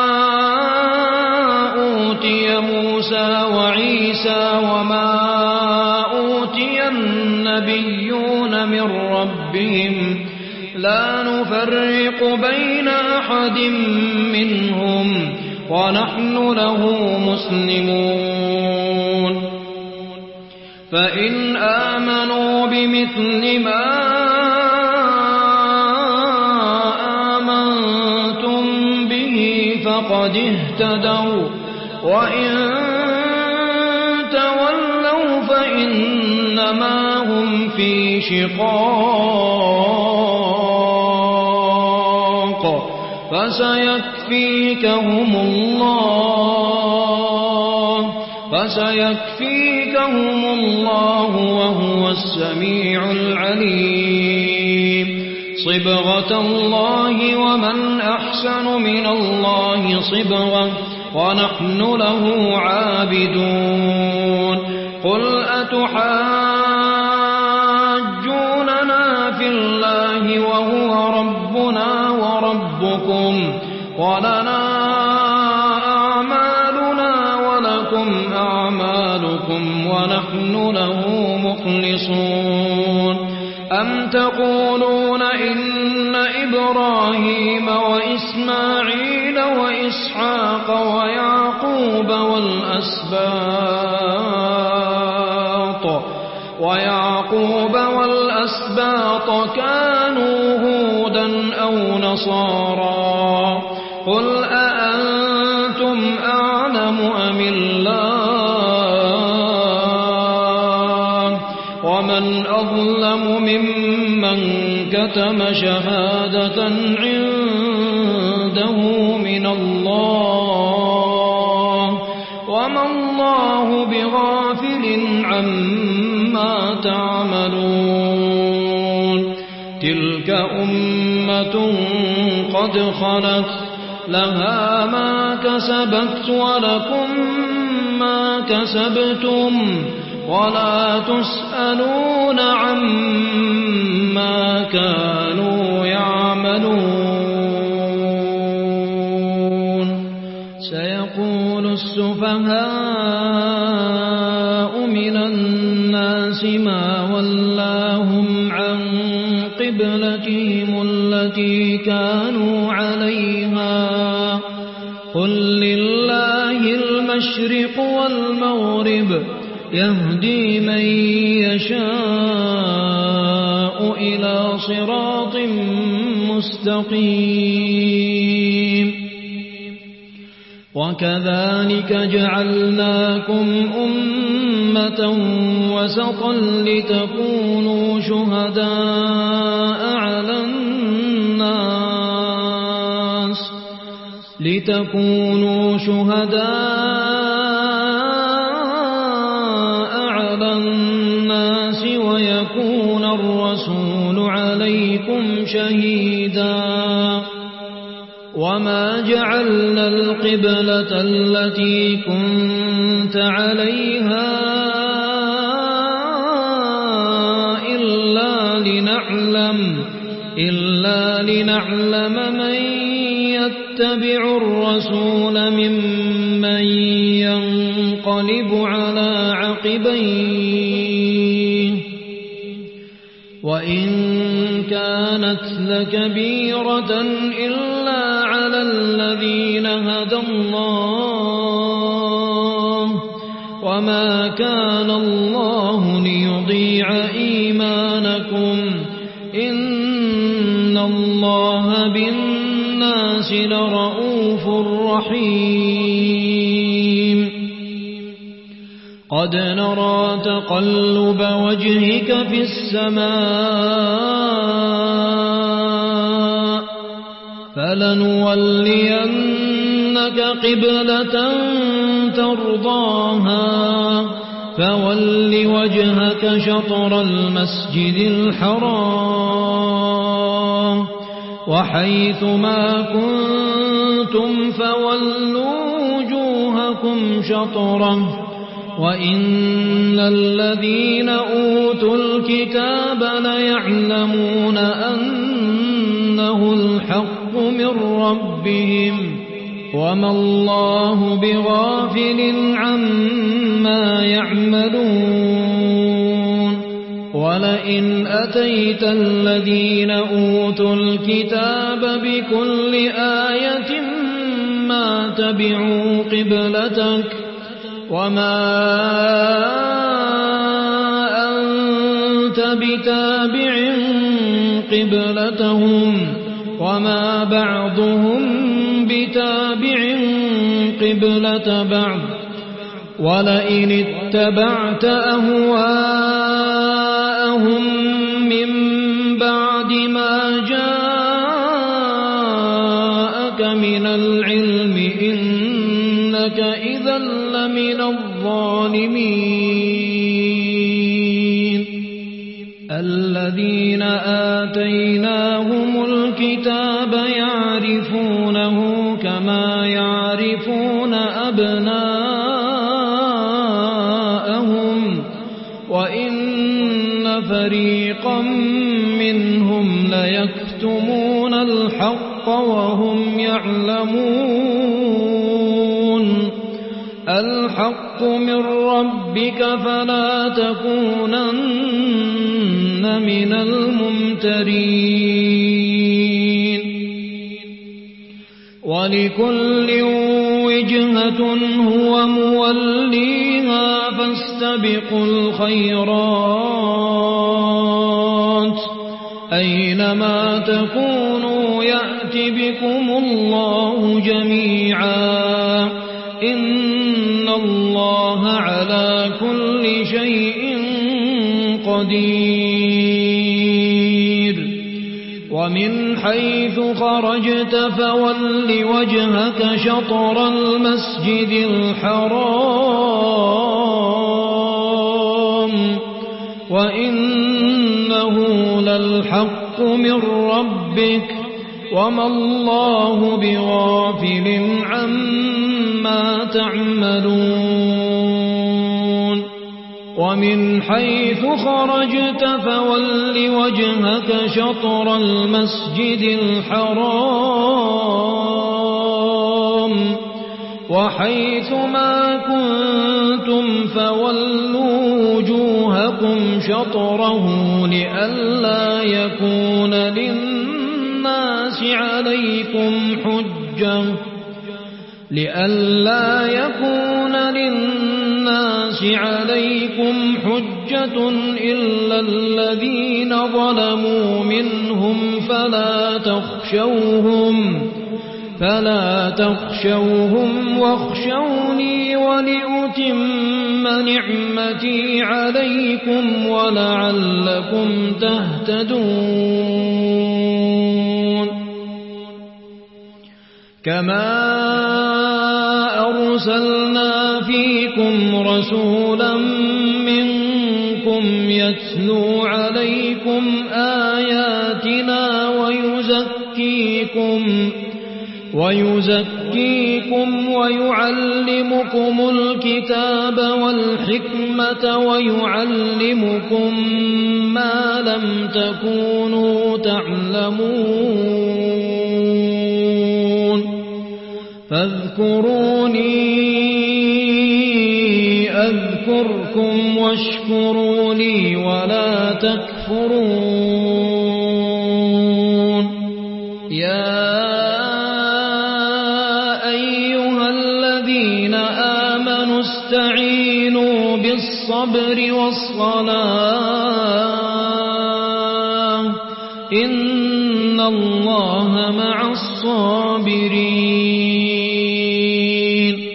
أوتي موسى وعيسى وما أوتي النبيون من ربهم لا نفرق بين أحد منهم ونحن له مسلمون فإن آمنوا بمثل ما فقد اهتدوا وإن تولوا فإنما هم في شقاق فسيكفيكهم الله وهو السميع العليم صبغة الله ومن أحسن من الله صبغة ونحن له عابدون قل أتحاجوننا في الله وهو ربنا وربكم ولنا أعمالنا ولكم لكم أعمالكم ونحن له مخلصون أم تقولون إن إبراهيم وإسماعيل وإسحاق ويعقوب والأسباط كانوا هودا أو نصارى قل أأنتم أعلم أم الله ومن أظلم ممن كتم شهادة عنده من الله وما الله بغافل عما تعملون تلك أمة قد خلت لها ما كسبت ولكم ما كسبتم ولا تسألون عما كانوا يعملون سيقول السفهاء من الناس ما ولاهم عن قبلتهم التي كانوا عليها قل لله المشرق والمغرب يهدي من يشاء إلى صراط مستقيم وكذلك جعلناكم أمة وسطا لتكونوا شهداء على الناس ويكون الرسول عليكم شهيدا وما جعلنا القبلة التي كنت عليها إلا لنعلم من يتبع الرسول ممن ينقلب على عقبيه وإن كانت لكبيرة إلا على الذين هدى الله وما كان الله ليضيع إيمانكم إن الله بالناس لرؤوف رحيم قد نرى تقلب وجهك في السماء فلنولينك قبلة ترضاها فول وجهك شطر المسجد الحرام وحيث ما كنتم فولوا وجوهكم شطره وإن الذين أوتوا الكتاب ليعلمون أنه الحق من ربهم وما الله بغافل عما يعملون ولئن أتيت الذين أوتوا الكتاب بكل آية ما تبعوا قبلتك وما أنت بتابع قبلتهم وما بعضهم بتابع قبلة بعض ولئن اتبعت أهواءهم من بعد ما جاءك من العلم إنك إذا لمن الظالمين الذين آتيناهم الكتاب يعرفونه كما يعرفون أبناءهم وإن فريقا منهم ليكتمون الحق وهم يعلمون الحق من ربك فلا تكونن من الممترين ولكل وجهة هو موليها فاستبقوا الخيرات أينما تكونوا يأت بكم الله جميعا إن الله على كل شيء قدير ومن حيث خرجت فول وجهك شطر المسجد الحرام وإنه للحق من ربك وما الله بغافل عما تعملون ومن حيث خرجت فول وجهك شطر المسجد الحرام وحيث ما كنتم فولوا وجوهكم شطره لئلا يكون للناس عليكم حجة إلا الذين ظلموا منهم فلا تخشوهم واخشوني ولأتم نعمتي عليكم ولعلكم تهتدون كما أرسلنا فيكم رسولا منكم يتلو عليكم آياتنا ويزكيكم ويعلمكم الكتاب والحكمة ويعلمكم ما لم تكونوا تعلمون فاذكروني أذكركم واشكروا لي ولا تكفرون يا أيها الذين آمنوا استعينوا بالصبر والصلاة إن الله مع الصابرين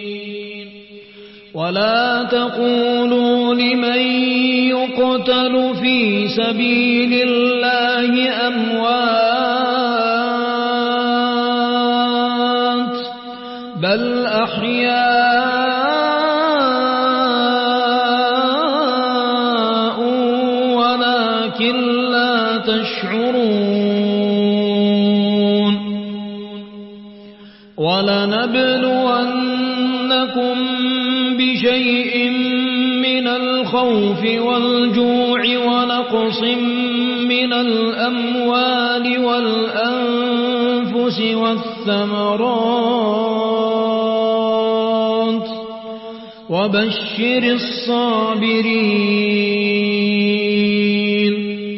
ولا تقولوا لمن يقتل في سبيل الله أموات بل أحياء ولكن لا تشعرون ولنبلونكم بشيء من الخوف والجوع ونقص من الأموال والأنفس والثمرات وبشر الصابرين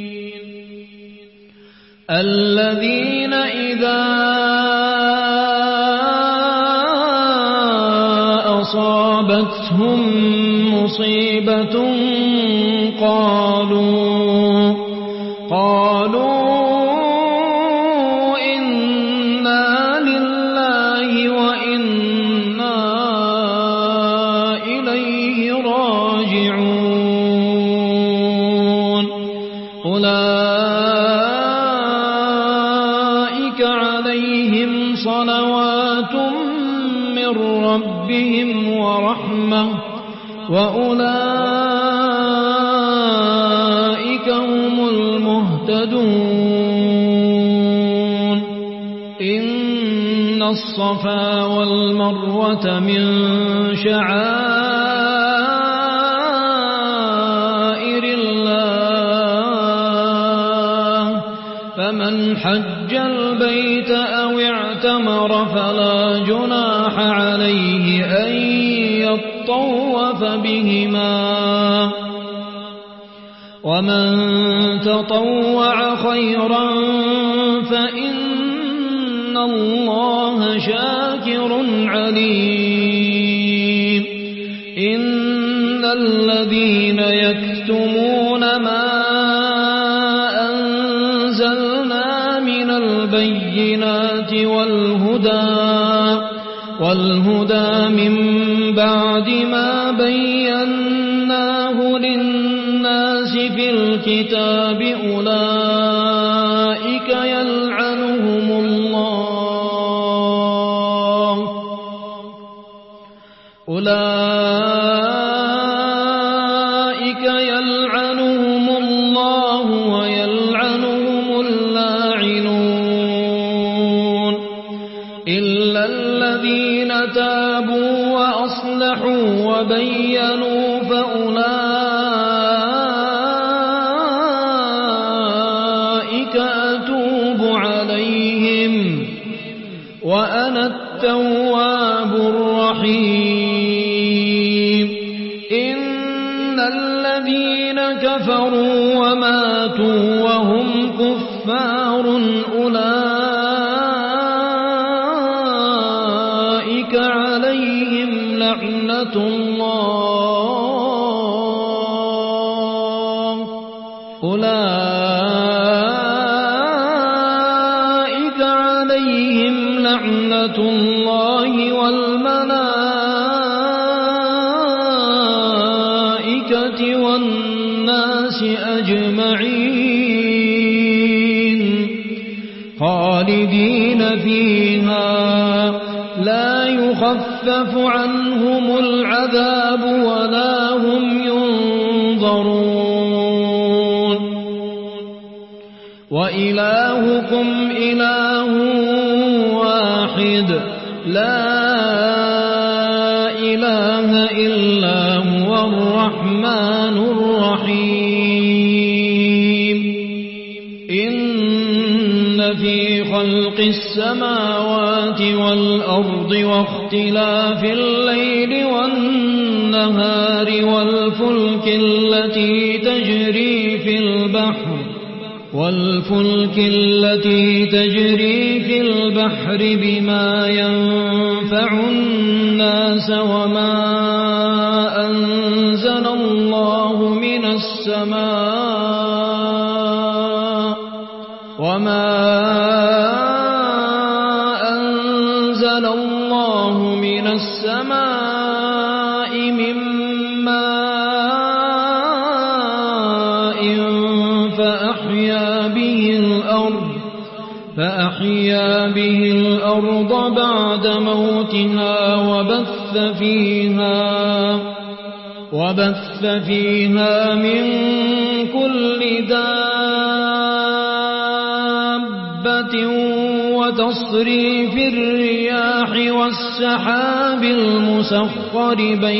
الذين إذا أصابتهم مصيبة قالوا إنا لله وإنا إليه راجعون أولئك عليهم صلوات من ربهم ورحمة وأولئك هم المهتدون إن الصفا والمروة من شعائر الله فمن حج البيت أو اعتمر فلا جناح عليه أن يطوف تطوف بهما ومن تطوع خيرا فإن الله شاكر عليم إن الذين يكتمون ما أنزلنا من البينات والهدى من بعد ما بيناه للناس في الكتاب أولئك يلعنهم الله ويلعنهم اللاعنون إلا الذين تابوا وأصلحوا وبينوا فأولئك أتوب عليهم وأنا التواب الرحيم إن الذين كفروا وماتوا وهم كفار أولئك عليهم لعنة الله والملائكة والناس أجمعين خالدين فيها لا يخفف عنهم العذاب ولا هم ينظرون وإلهكم إله واحد لا إله إلا هو الرحمن الرحيم إن في خلق السماوات والأرض واختلاف الليل والنهار والفلك التي تجري في البحر بما ينفع الناس وما أنزل الله من السماء من ماء فأحيا به الأرض بعد موتها وبث فيها من كل دابة وتصريف الرياح والسحاب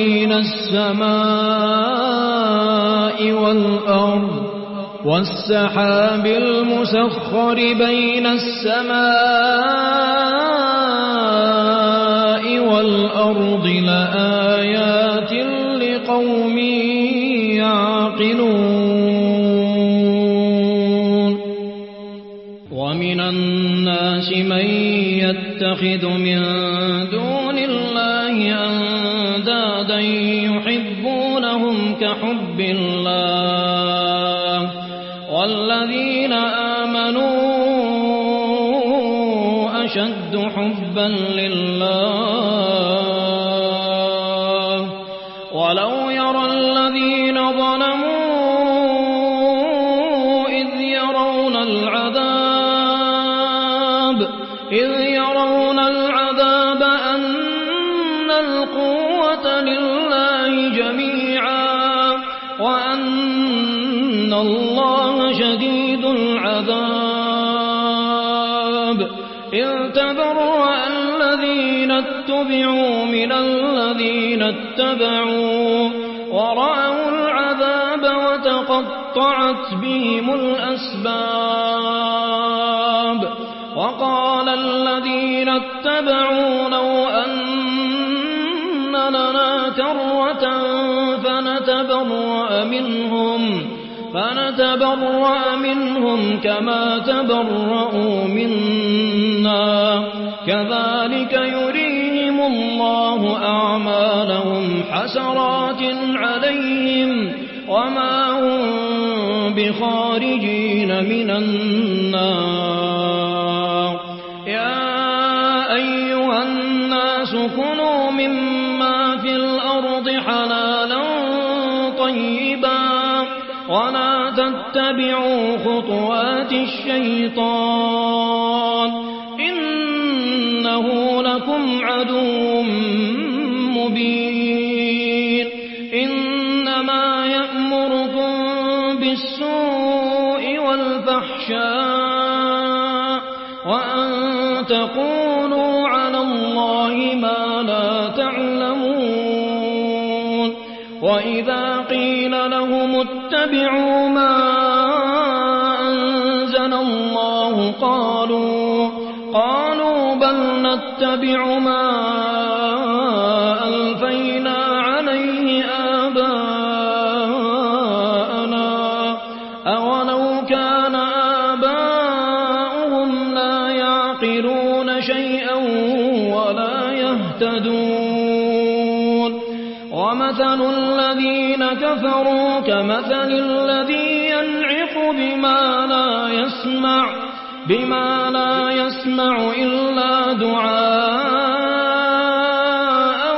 المسخر بين السماء والأرض لآيات لقوم يعقلون ومن الناس من يتخذ من دون الله أندادا يحبونهم كحب الله والذين آمنوا أشد حبا لله ولو يرى الذين ظلموا إذ يرون العذاب أن القوة لله جميعا وأن الله شديد العذاب إذ تبرأ الذين اتبعوا من الذين اتبعوا ورأوا العذاب وتقطعت بهم الأسباب وقال الذين اتبعوا لو أن لنا كرة فنتبرأ منهم كما تبرؤوا منا كذلك يريهم الله أعمالهم حسرات عليهم وما هم بخارجين من النار يا أيها الناس كلوا مما في الأرض حلالا طيبا ولا تتبعوا خطوات الشيطان إنه لكم عدو مبين إنما يأمركم بالسوء والفحشاء وأن تقولوا على الله ما لا تعلمون وإذا قيل لهم اتبعوا ما أنزل الله قالوا بل نتبع ما ألفينا عليه آباءنا أولو كان آباؤهم لا يعقلون شيئا ولا يهتدون ومثل الذين كفروا كمثل الذي ينعق بما لا يسمع إلا دعاء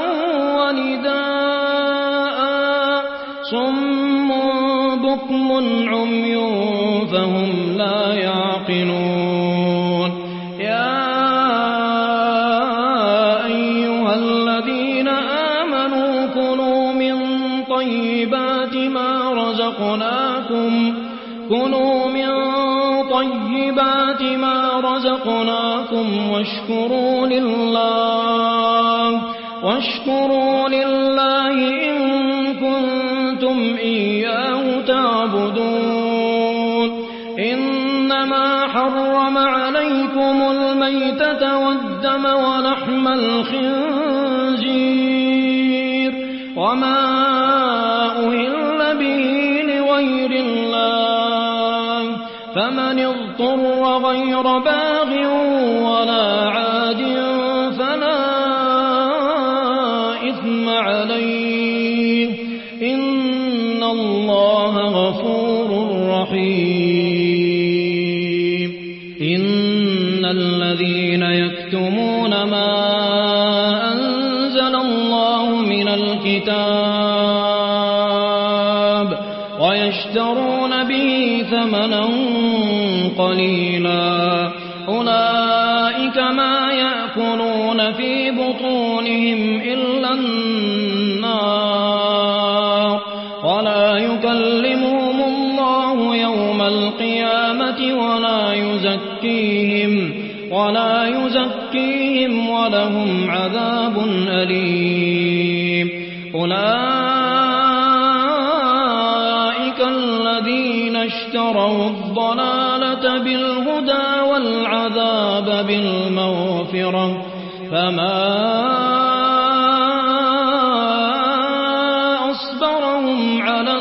ونداء صم بكم عمي فهم لا يعقلون يا أيها الذين آمنوا كلوا من طيبات ما رزقناكم واشكروا لله إن كنتم إياه تعبدون إنما حرم عليكم الميتة والدم ولحم الخنزير وما أهل به لغير الله فمن اضطر غير باغ ولا عاد فلا إثم عليه إن الله غفور رحيم إن الذين يكتمون ما أنزل الله من الكتاب ويشترون به ثمنا قليلا أولئك ما يأكلون في بطونهم إلا النار ولا يكلمهم الله يوم القيامة ولا يزكيهم ولهم عذاب أليم أولئك الذين اشتروا الضلالة بالهدى والعذاب بالمغفرة فما أصبرهم على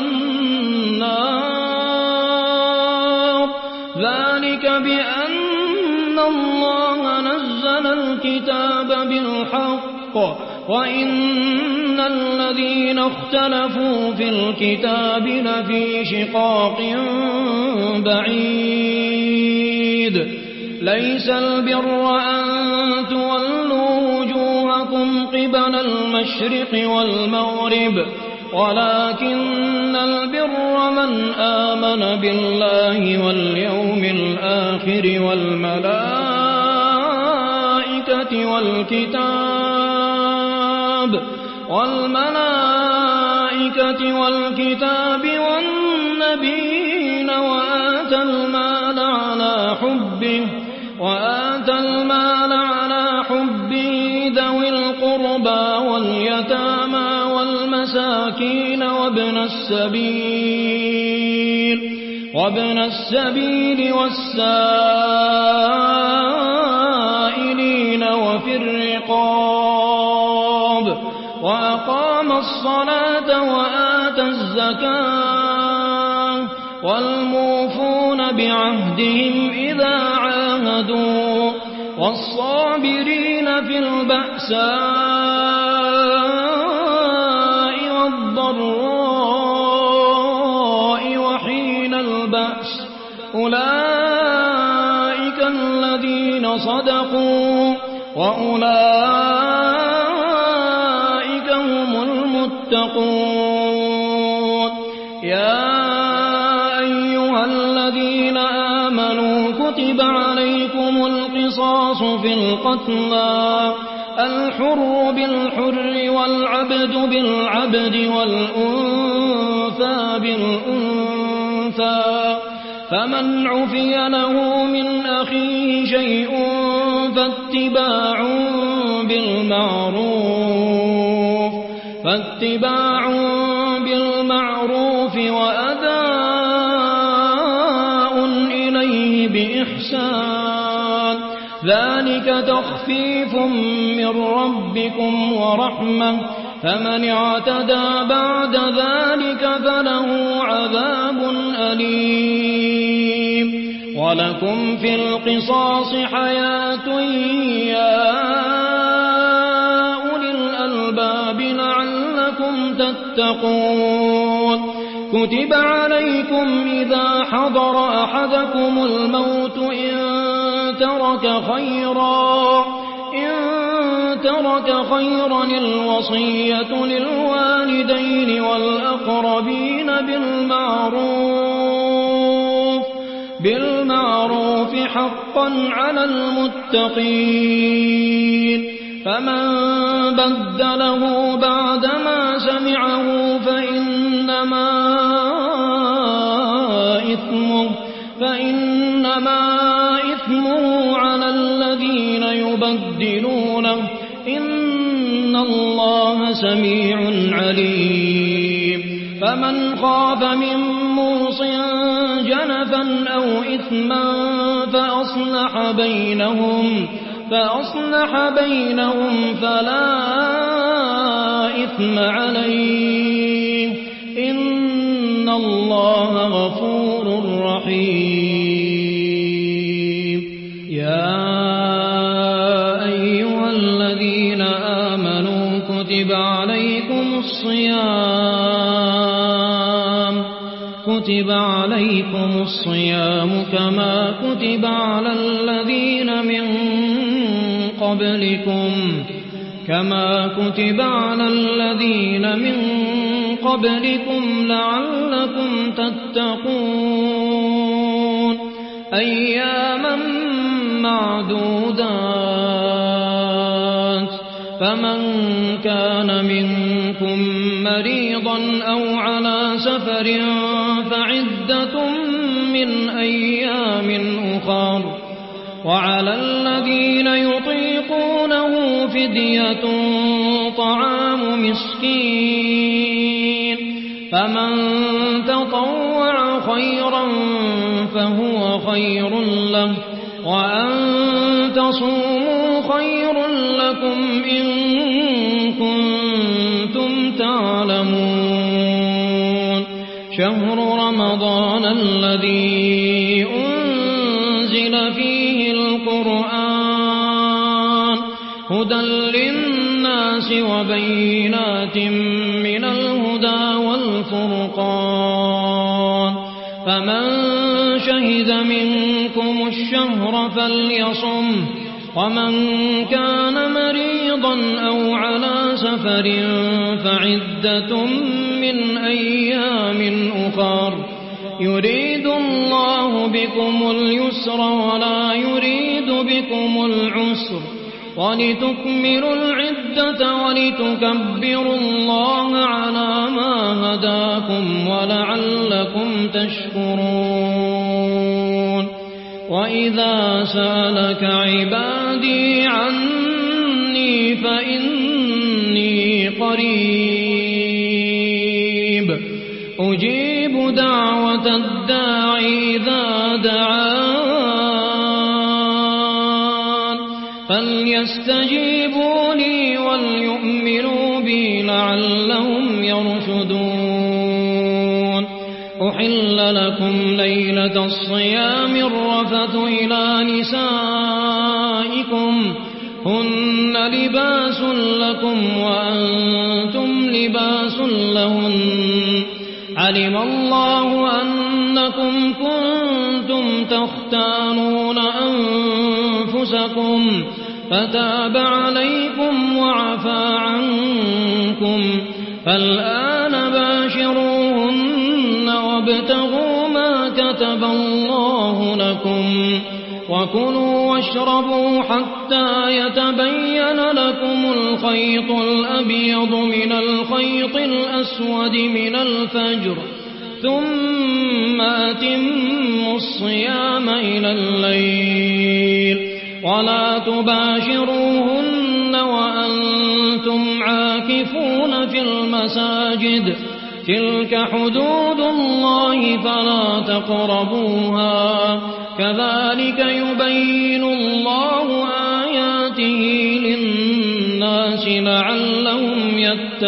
النار ذلك بأن الله نزل الكتاب بالحق وإن الذين اختلفوا في الكتاب لفي شقاق بعيد ليس البر أن تولوا وجوهكم قبل المشرق والمغرب ولكن البر من آمن بالله واليوم الآخر والملائكة والنبيين وآتى المال على حبه ذوي القربى واليتامى والمساكين وابن السبيل والسائلين وفي الرقاب الصلاة وآتى الزكاة والموفون بعهدهم إذا عاهدوا والصابرين في البأساء والضراء وحين البأس أولئك الذين صدقوا وأولئك هم المتقون يا أيها الذين آمنوا كتب عليكم القصاص في القتلى الحر بالحر والعبد بالعبد والأنثى بالأنثى فمن عفي له من أخيه شيء فاتباع بالمعروف وأداء إليه بإحسان ذلك تخفيف من ربكم ورحمة فمن اعتدى بعد ذلك فله عذاب أليم ولكم في القصاص حياة يا أولي الألباب لعلكم تتقون كتب عليكم إذا حضر أحدكم الموت إن ترك خيرا الوصية للوالدين والأقربين بالمعروف حقا على المتقين فمن بدله بعدما سمعه فإنما إثمه على الذين يبدلونه إن الله سميع عليم فمن خاف من موصٍ جنفا أو إثما فأصلح بينهم فلا إثم عليه إن الله غفور رحيم يا أيها الذين آمنوا كتب عليكم الصيام كما كتب على الذين من قبلكم لعلكم تتقون أياما معدودات فمن كان منكم مريضا أو على سفر فعدة من أيام أخر وعلى الذين يطيقونه فدية طعام مسكين فمن تطوع خيرا فهو خير له وأن تصوموا خير لكم إن كنتم تعلمون شهر رمضان الذي أنزل فيه القرآن هدى للناس وبينات من الهدى والفرقان فمن شهد منكم الشهر فليصم ومن كان مريضا أو على سفر فعدة من أيام أخر يريد الله بكم اليسر ولا يريد بكم العسر ولتكملوا العدة ولتكبروا الله على ما هداكم ولعلكم تشكرون وإذا سألك عبادي عني فإني قريب أجيب دعوة الداعي إذا دعان فليستجيبوا لي وليؤمنوا بي لعلهم يرشدون أحل لكم ليلة الصيام الرفث إلى نسائكم هن لباس لكم وأنتم لباس لهن علم الله أنكم كنتم تختانون أنفسكم فتاب عليكم وعفى عنكم فالآن باشروهن وابتغوا ما كتب الله لكم وكلوا واشربوا حتى يتبين لكم الخيط الأبيض من الخيط الأسود من الفجر ثم أتموا الصيام إلى الليل ولا تباشروهن وأنتم عاكفون في المساجد تلك حدود الله فلا تقربوها كذلك يبين الله آياته للناس لعلهم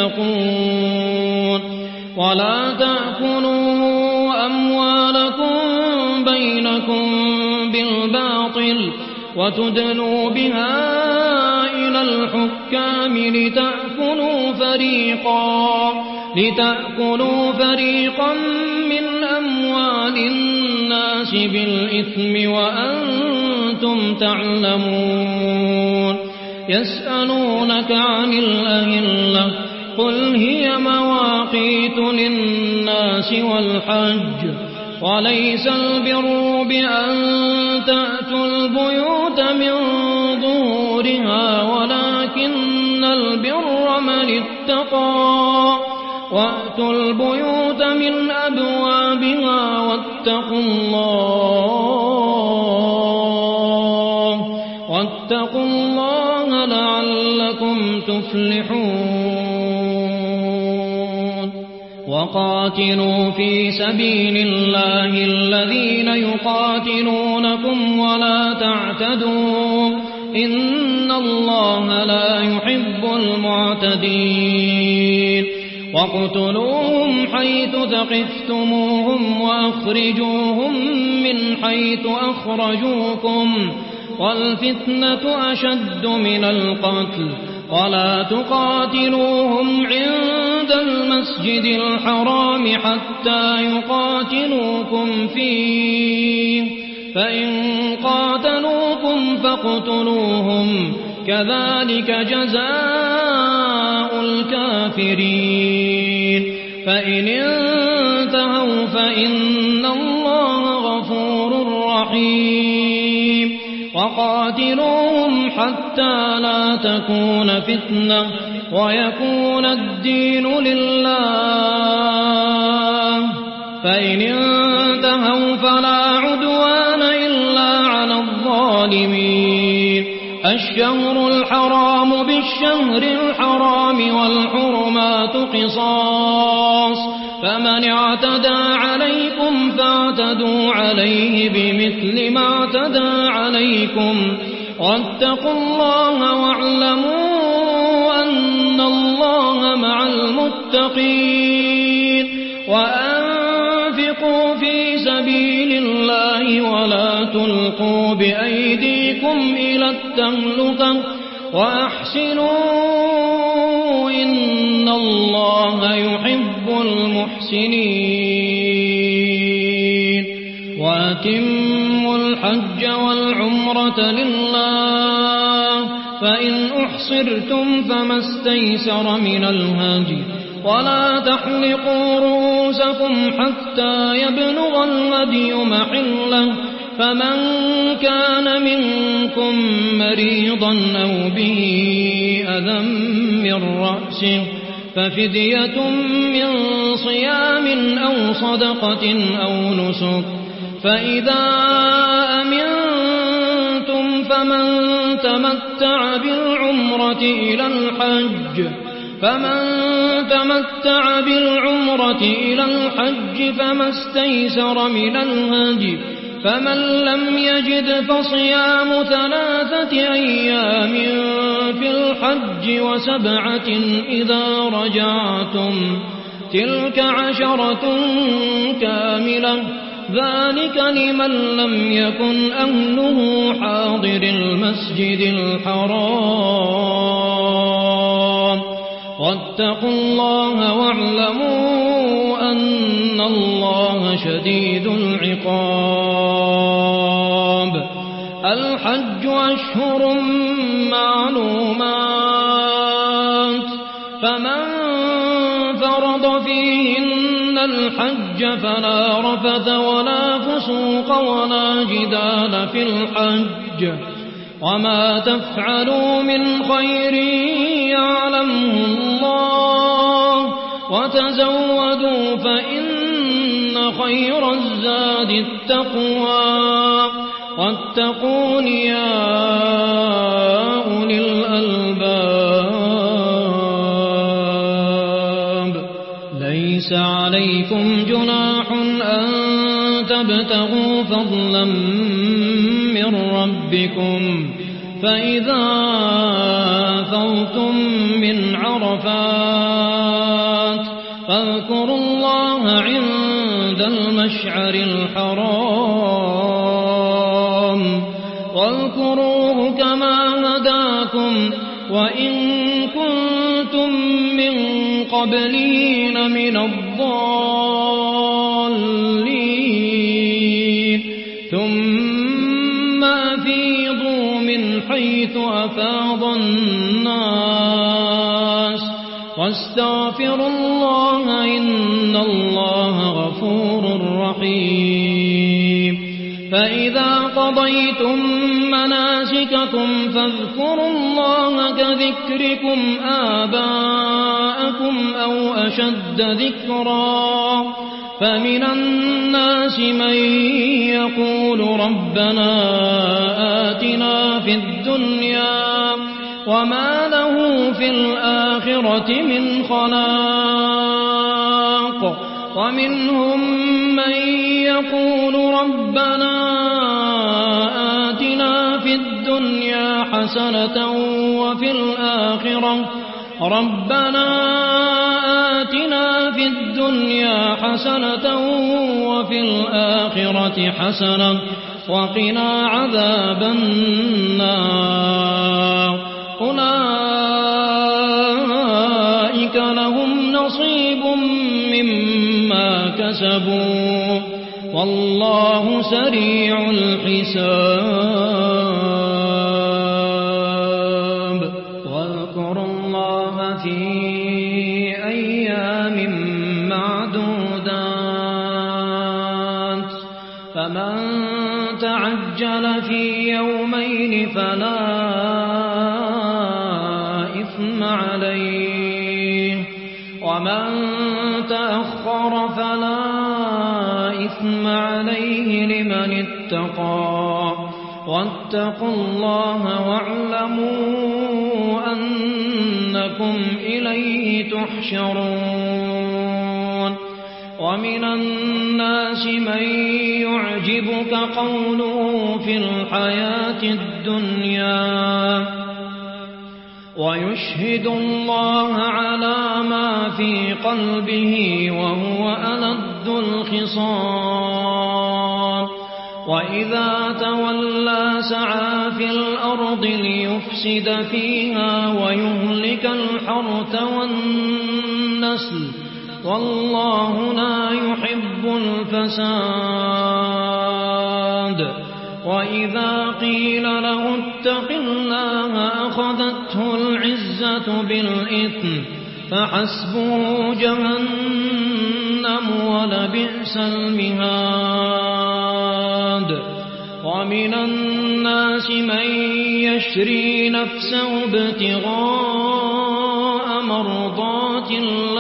يتقون ولا تأكلوا أموالكم بينكم بالباطل وتدلوا بها إلى الحكام لتأكلوا فريقا من أموال الناس بالإثم وأنتم تعلمون يسألونك عن الأهلة قل هي مواقيت للناس والحج وليس البر بأن تأتوا البيوت من ظهورها ولكن البر من اتقى وأتوا البيوت من أبوابها واتقوا الله لعلكم تفلحون وقاتلوا في سبيل الله الذين يقاتلونكم ولا تعتدوا إن الله لا يحب المعتدين واقتلوهم حيث ثقفتموهم وأخرجوهم من حيث أخرجوكم والفتنة أشد من القتل ولا تقاتلوهم عند المسجد الحرام حتى يقاتلوكم فيه فإن قاتلوكم فاقتلوهم كذلك جزاء الكافرين فإن انتهوا فإن الله غفور رحيم وقاتلوهم حتى لا تكون فتنة ويكون الدين لله فإن انتهوا فلا عدوان إلا على الظالمين الشهر الحرام بالشهر الحرام والحرمات قصاص فمن اعتدى عليكم فاعتدوا عليه بمثل ما اعتدى عليكم واتقوا الله واعلموا أن الله مع المتقين وأنفقوا في سبيل الله ولا تلقوا بأيديكم إلى التهلكة وأحسنوا إن الله يحب المحسنين وأتموا الحج والعمرة لله فإن أحصرتم فما استيسر من الهدي ولا تحلقوا رؤوسكم حتى يبلغ الهدي محله فمن كان منكم مريضا أو به أذى من رأسه ففدية من صيام أو صدقة أو نسك فإذا أمنتم فمن تمتع بالعمرة إلى الحج فما استيسر من الهدي فمن لم يجد فصيام 3 أيام في الحج و7 إذا رجعتم تلك 10 كاملة ذلك لمن لم يكن أهله حاضر المسجد الحرام واتقوا الله واعلموا أن الله شديد العقاب الحج أشهر معلومات فمن فرض فيهن الحج فلا رفث ولا فسوق ولا جدال في الحج وما تفعلوا من خير يعلمه الله وتزودوا فإن خير الزاد التقوى واتقون يا أولي الألباب ليس عليكم جناح أن تبتغوا فضلا من ربكم فإذا أفضتم من عرفات فاذكروا الله عند المشعر الحرام واذكروه كما هداكم وإن كنتم من قبله لمن الضالين ثم أفيضوا من حيث أفاض الناس واستغفروا الله إن الله غفور رحيم فإذا قضيتم مناسككم فاذكروا الله كذكركم آباءكم أو أشد ذكرا فمن الناس من يقول ربنا آتنا في الدنيا وما له في الآخرة من خلاق ومنهم من يقول ربنا آتنا في الدنيا حسنة وفي الآخرة وفي الآخرة حسنة وقنا عذاب النار أولئك لهم نصيب مما كسبوا والله سريع الحساب واذكروا الله في أيام معدودات فمن تعجل في يومين فلا إثم عليه ومن تأخر فلا إثم عليه لمن اتقى واتقوا الله واعلموا أنكم إليه تحشرون ومن الناس من يعجبك قوله في الحياة الدنيا ويشهد الله على ما في قلبه وهو ألد الخصام وإذا تولى سعى في الأرض ليفسد فيها ويهلك الحرث والنسل والله لا يحب الفساد وإذا قيل له اتق الله أخذته العزة بالإثم فحسبه جهنم ولبئس المهاد ومن الناس من يشري نفسه ابتغاء مرضات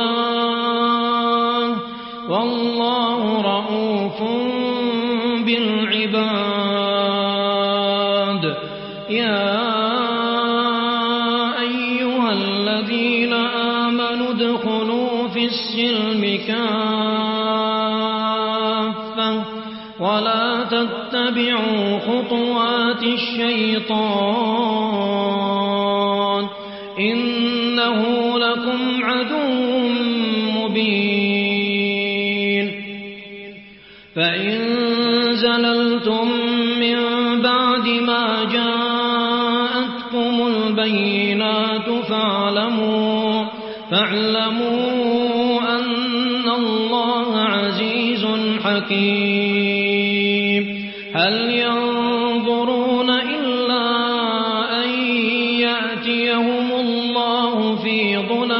الله والله رؤوف بالعباد يا أيها الذين آمنوا ادخلوا في السلم كافة ولا تتبعوا خطوات الشيطان إنه لكم عدو مبين فإن زللتم من بعد ما جاءتكم البينات فاعلموا أن الله عزيز حكيم هل ينظرون إلا أن يأتيهم الله في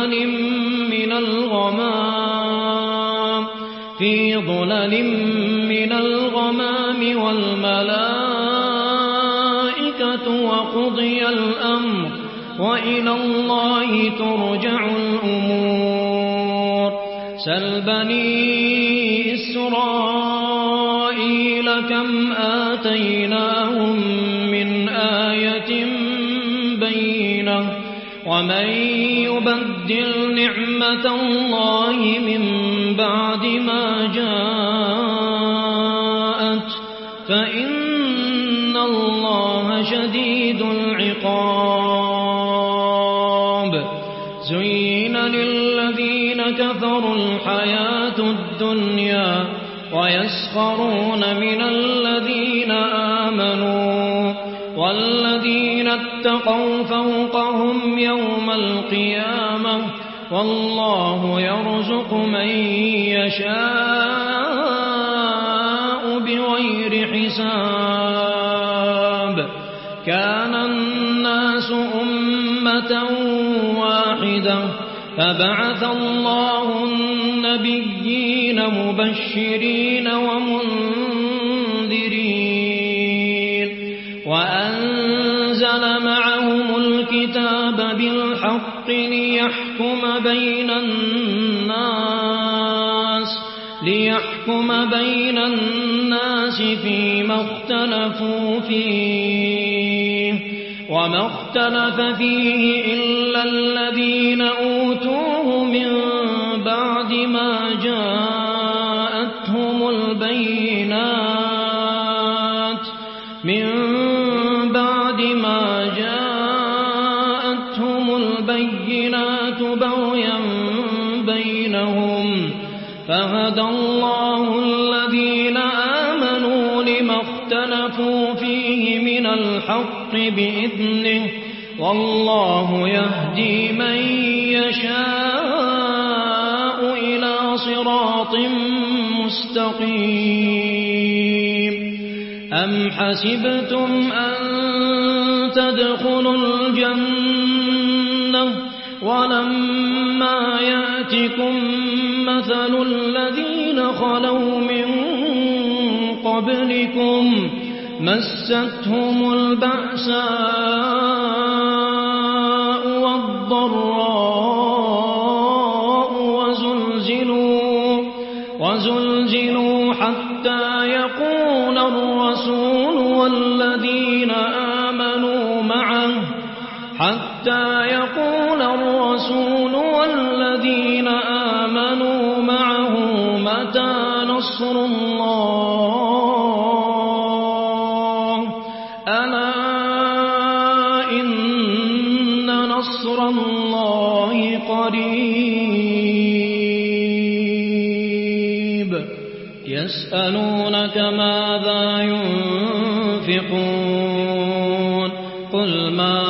ظلل من الغمام والملائكة وقضي الأمر وإلى الله ترجع الأمور سل بني إسرائيل كم آتيناهم من آية بينة ومن يبدل نعمة الله من بعد ما جاءت فإن الله شديد العقاب زين للذين كفروا الحياة الدنيا ويسخرون من الذين آمنوا والذين اتقوا فوقهم يوم القيامة والله يرزق من يشاء بغير حساب كان الناس أمة واحدة فبعث الله النبيين مبشرين ومنذرين وأنزل معهم الكتاب بالحق ليحكم بين الناس فيما اختلفوا فيه وما اختلف فيه إلا الذين أوتوه من بعد ما جاءتهم البينات بغيا بينهم فهدى الله الذين آمنوا لما اختلفوا فيه من الحق بإذنه والله يهدي من يشاء إلى صراط مستقيم أم حسبتم أن تدخلوا الجنة ولما يأتكم مثل الذين خلوا من قبلكم مستهم البأساء والضراء وزلزلوا حتى يقول الرسول والذين آمنوا معه متى نصر الله ألا إن نصر الله قريب يسألونك ماذا ينفقون قل ما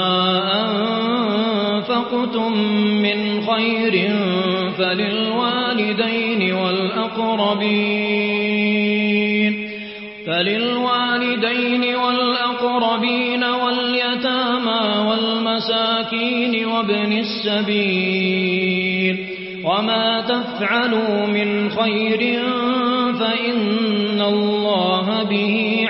أنفقتم من خير فللوالدين والأقربين واليتامى والمساكين وابن السبيل وما تفعلوا من خير فإن الله به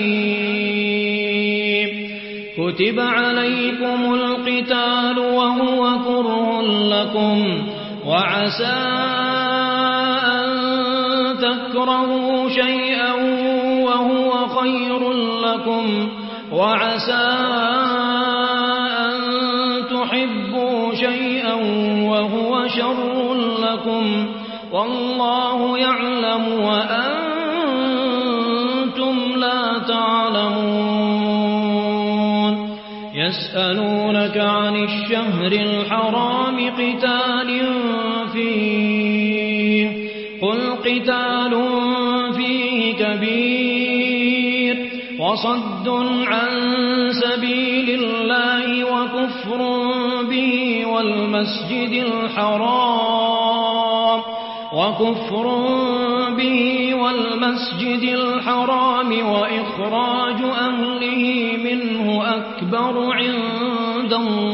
عليم كتب عليكم القتال وهو كره لكم وعسى أن تكرهوا شيئا وهو خير لكم وعسى أن تحبوا شيئا وهو شر لكم والله يعلم وأنتم يسألونك عن الشهر الحرام قتال فيه قل قتال فيه كبير وصد عن سبيل الله وكفر به والمسجد الحرام وإخراج أهله منه أكبر عند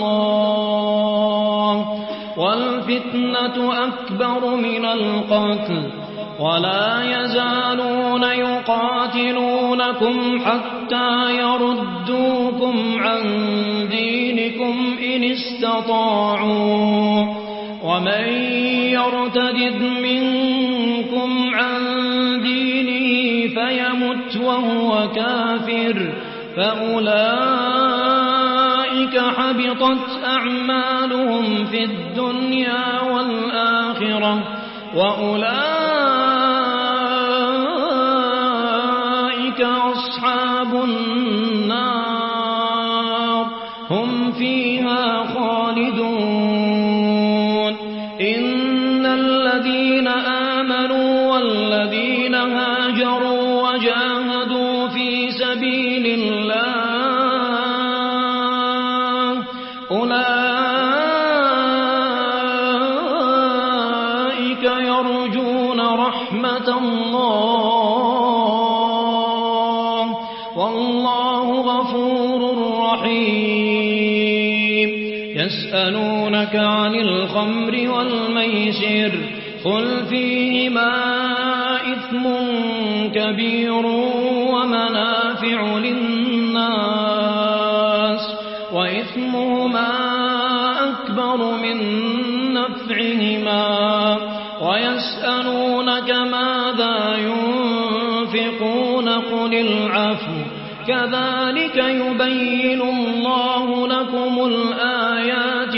الله والفتنة أكبر من القتل ولا يزالون يقاتلونكم حتى يردوكم عن دينكم إن استطاعوا ومن يرتد منكم عن دينه فيمت وهو كافر فأولئك حبطت أعمالهم في الدنيا والآخرة وأولئك أصحاب النار هم فيها خالدون إن الذين آمنوا والذين هاجروا وجاهدوا في سبيل الله أولئك يرجون رحمة الله والله غفور رحيم يسألونك عن الخمر والميسر قل فيهما إثم كبير ومنافع للناس وإثمهما أكبر من نفعهما ويسألونك ماذا ينفقون قل العفو كذلك يبين الله لكم الآيات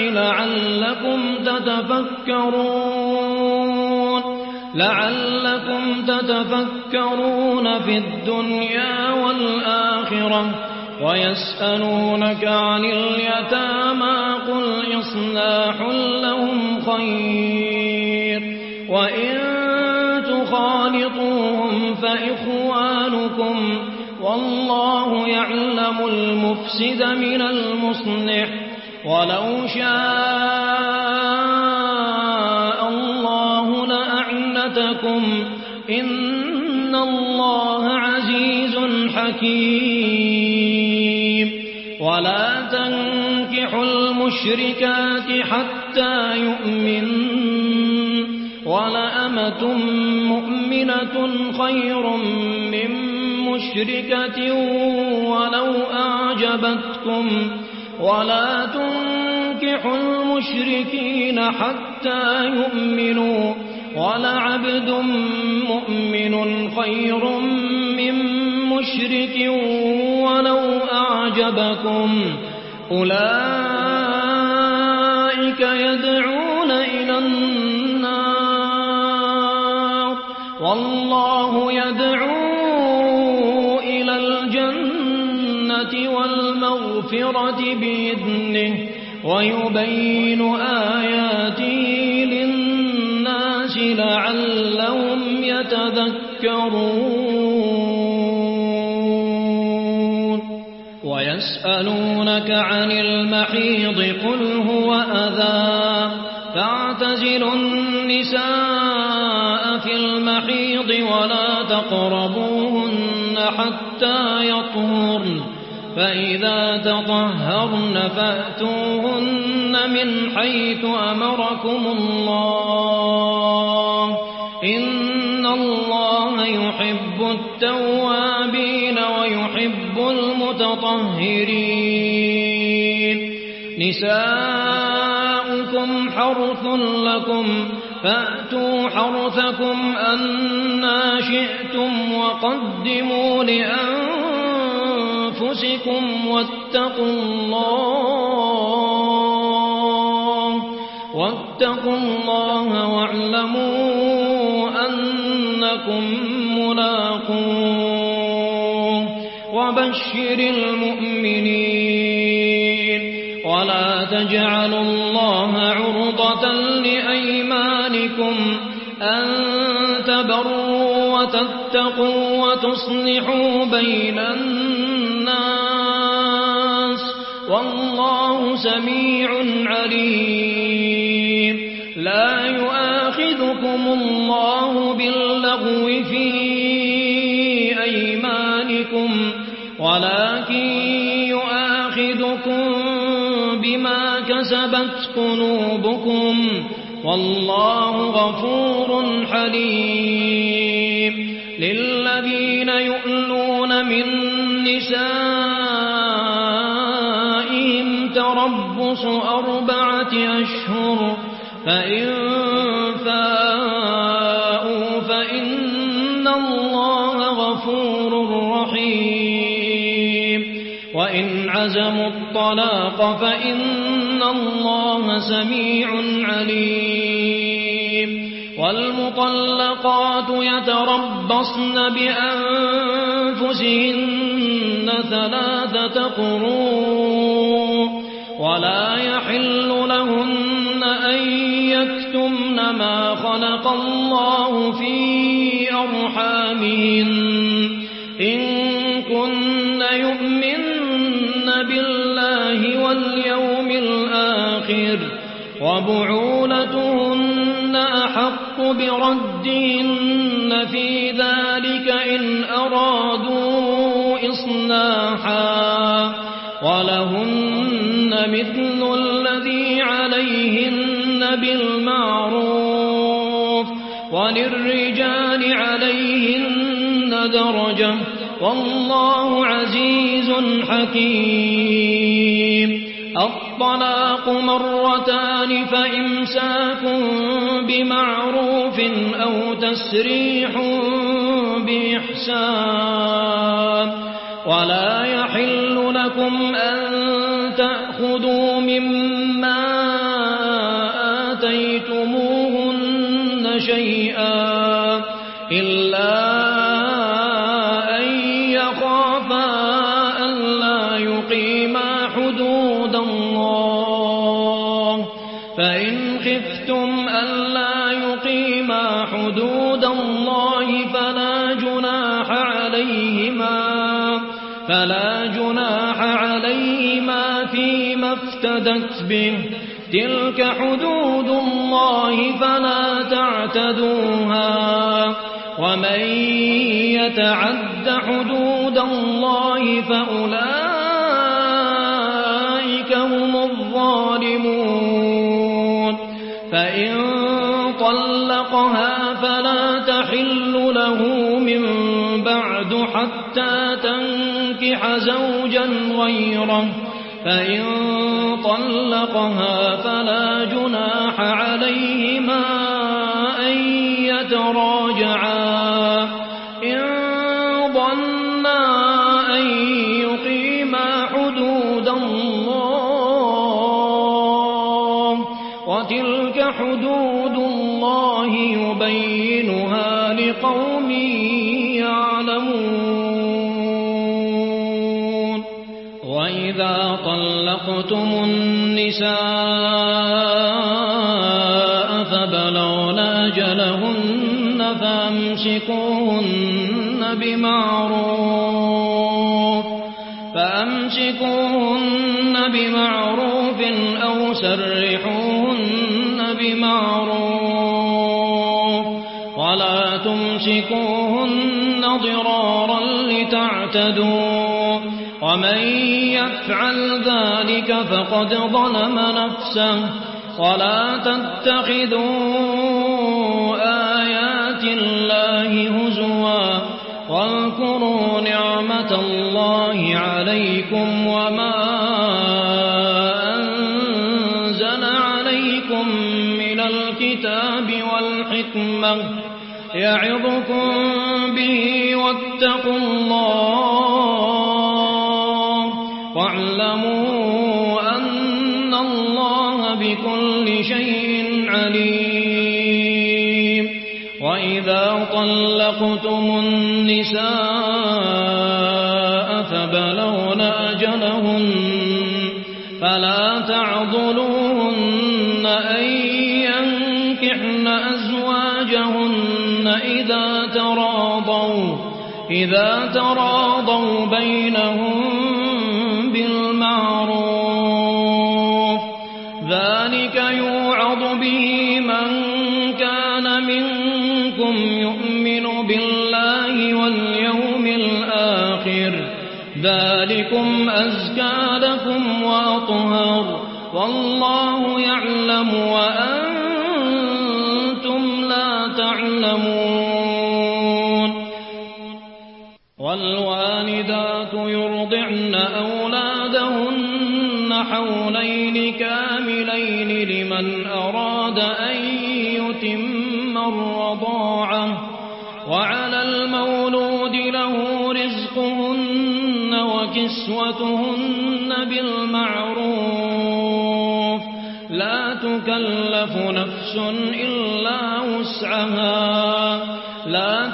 لعلكم تتفكرون في الدنيا والآخرة ويسألونك عن اليتامى قل إصلاح لهم خير وإن تخالطوهم فإخوانكم والله يعلم المفسد من المصلح ولو شاء الله لأعنتكم إن الله عزيز حكيم ولا تنكحوا المشركات حتى يؤمنوا ولأمة مؤمنة خير من مشركة ولو أعجبتكم ولا تنكحوا المشركين حتى يؤمنوا ولعبد مؤمن خير من مشرك ولو أعجبكم أولئك يدعون إلى النار والله يدعو إلى الجنة والمغفرة بإذنه ويبين آياته للناس لعلهم يتذكرون ويسألونك عن المحيض قل هو أذى فاعتزلوا النساء في المحيض ولا تقربوهن حتى يطهرن فإذا تطهرن فأتوهن من حيث أمركم الله إن الله يحب التوابين ويحب المتطهرين نساؤكم حرث لكم فأتوا حرثكم أنى شئتم وقدموا لأنفسكم واتقوا الله واعلموا أنكم ملاقوه وبشر المؤمنين ولا تجعلوا الله عرضة لأيمانكم أن تبروا وتتقوا وتصلحوا بين الناس والله سميع عليم لا يؤاخذكم الله باللغو في أيمانكم ولكن يؤاخذكم بما كسبت قلوبكم والله غفور حليم للذين يؤلون من نسائهم تربص 4 أشهر فإن فاءوا فإن الله غفور رحيم وإن عزموا الطلاق فإن الله سميع عليم والمطلقات يتربصن بأنفسهن 3 قروء ولا يحل لهن أن يكتمن ما خلق الله في أرحامهن إن كن يؤمن بالله واليوم الآخر وبعولتهن أحق بردهن في ذلك إن أرادوا إصلاحا ولهن مثل الذي عليهن بالمعروف وللرجال عليهن درجة والله عزيز حكيم الطلاق 2 مرتان فإمساك بمعروف أو تسريح بإحسان ولا يحل لكم أن تأخذوا مما آتيتموهن شيئا إلا أن يخافا ألا يقيما حدود الله فإن خفتم ألا يقيما حدود الله فلا جناح عليهما فيما افتدت به تلك حدود الله فلا تعتدوها ومن يتعد حدود الله فأولئك هم الظالمون فإن طلقها فلا تحل له من بعد حتى تنكح زوجا غيره فإن طلقها فلا جناح عليهما أن يتراجعا إن ظنا أن يقيما حدود الله وتلك حدود الله يبينها لقوم يعلمون وإذا طلقتم النساء فبلغن أجلهن فأمسكوهن بمعروف أو سرحوهن بمعروف ولا تمسكوهن ضرارا لتعتدوا ومن يفعل ذلك فقد ظلم نفسه ولا تتخذوا آيات الله هزوا واذكروا نعمة الله عليكم وما أنزل عليكم من الكتاب والحكمة يعظكم به واتقوا الله واعلموا أن الله بكل شيء عليم وإذا طلقتم النساء فبلغن أجلهن فلا تعضلوهن أن ينكحن أزواجهن إذا تراضوا بينهم بالمعروف ذلك يوعظ به من كان منكم يؤمن بالله واليوم الآخر ذلكم أزكى لكم وأطهر والله يعلم وأنتم لا تعلمون والوالدات يرضعن أولادهن حولين كاملين لمن أراد أن يتم الرضاعة وعلى المولود له رزقهن وكسوتهن بالمعروف لا تكلف نفس إلا وسعها لا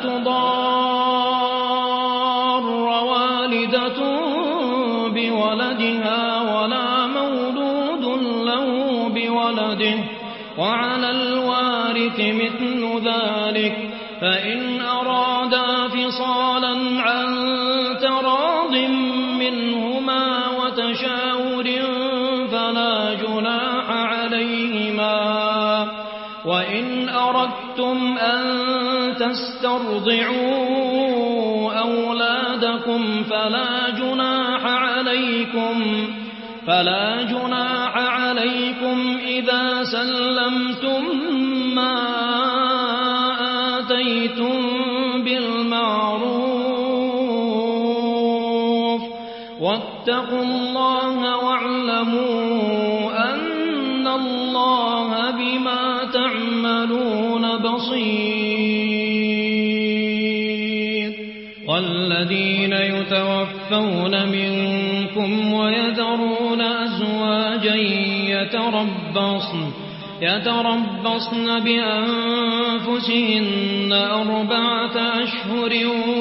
تضار والدة بولدها ولا مولود له بولده وعلى الوارث مثل ذلك فإن أرادا فصالا عن تراض منهما وتشاور فلا جناح عليهما وإن أردتم أن تسترضعوا أولادكم فلا جناح عليكم إذا سلمتم ما آتيتم بالمعروف واتقوا الله واعلموا أن الله بما تعملون بصير والذين يتوفون منكم ويذرون أزواجا يتربصن بأنفسهن 4 أشهر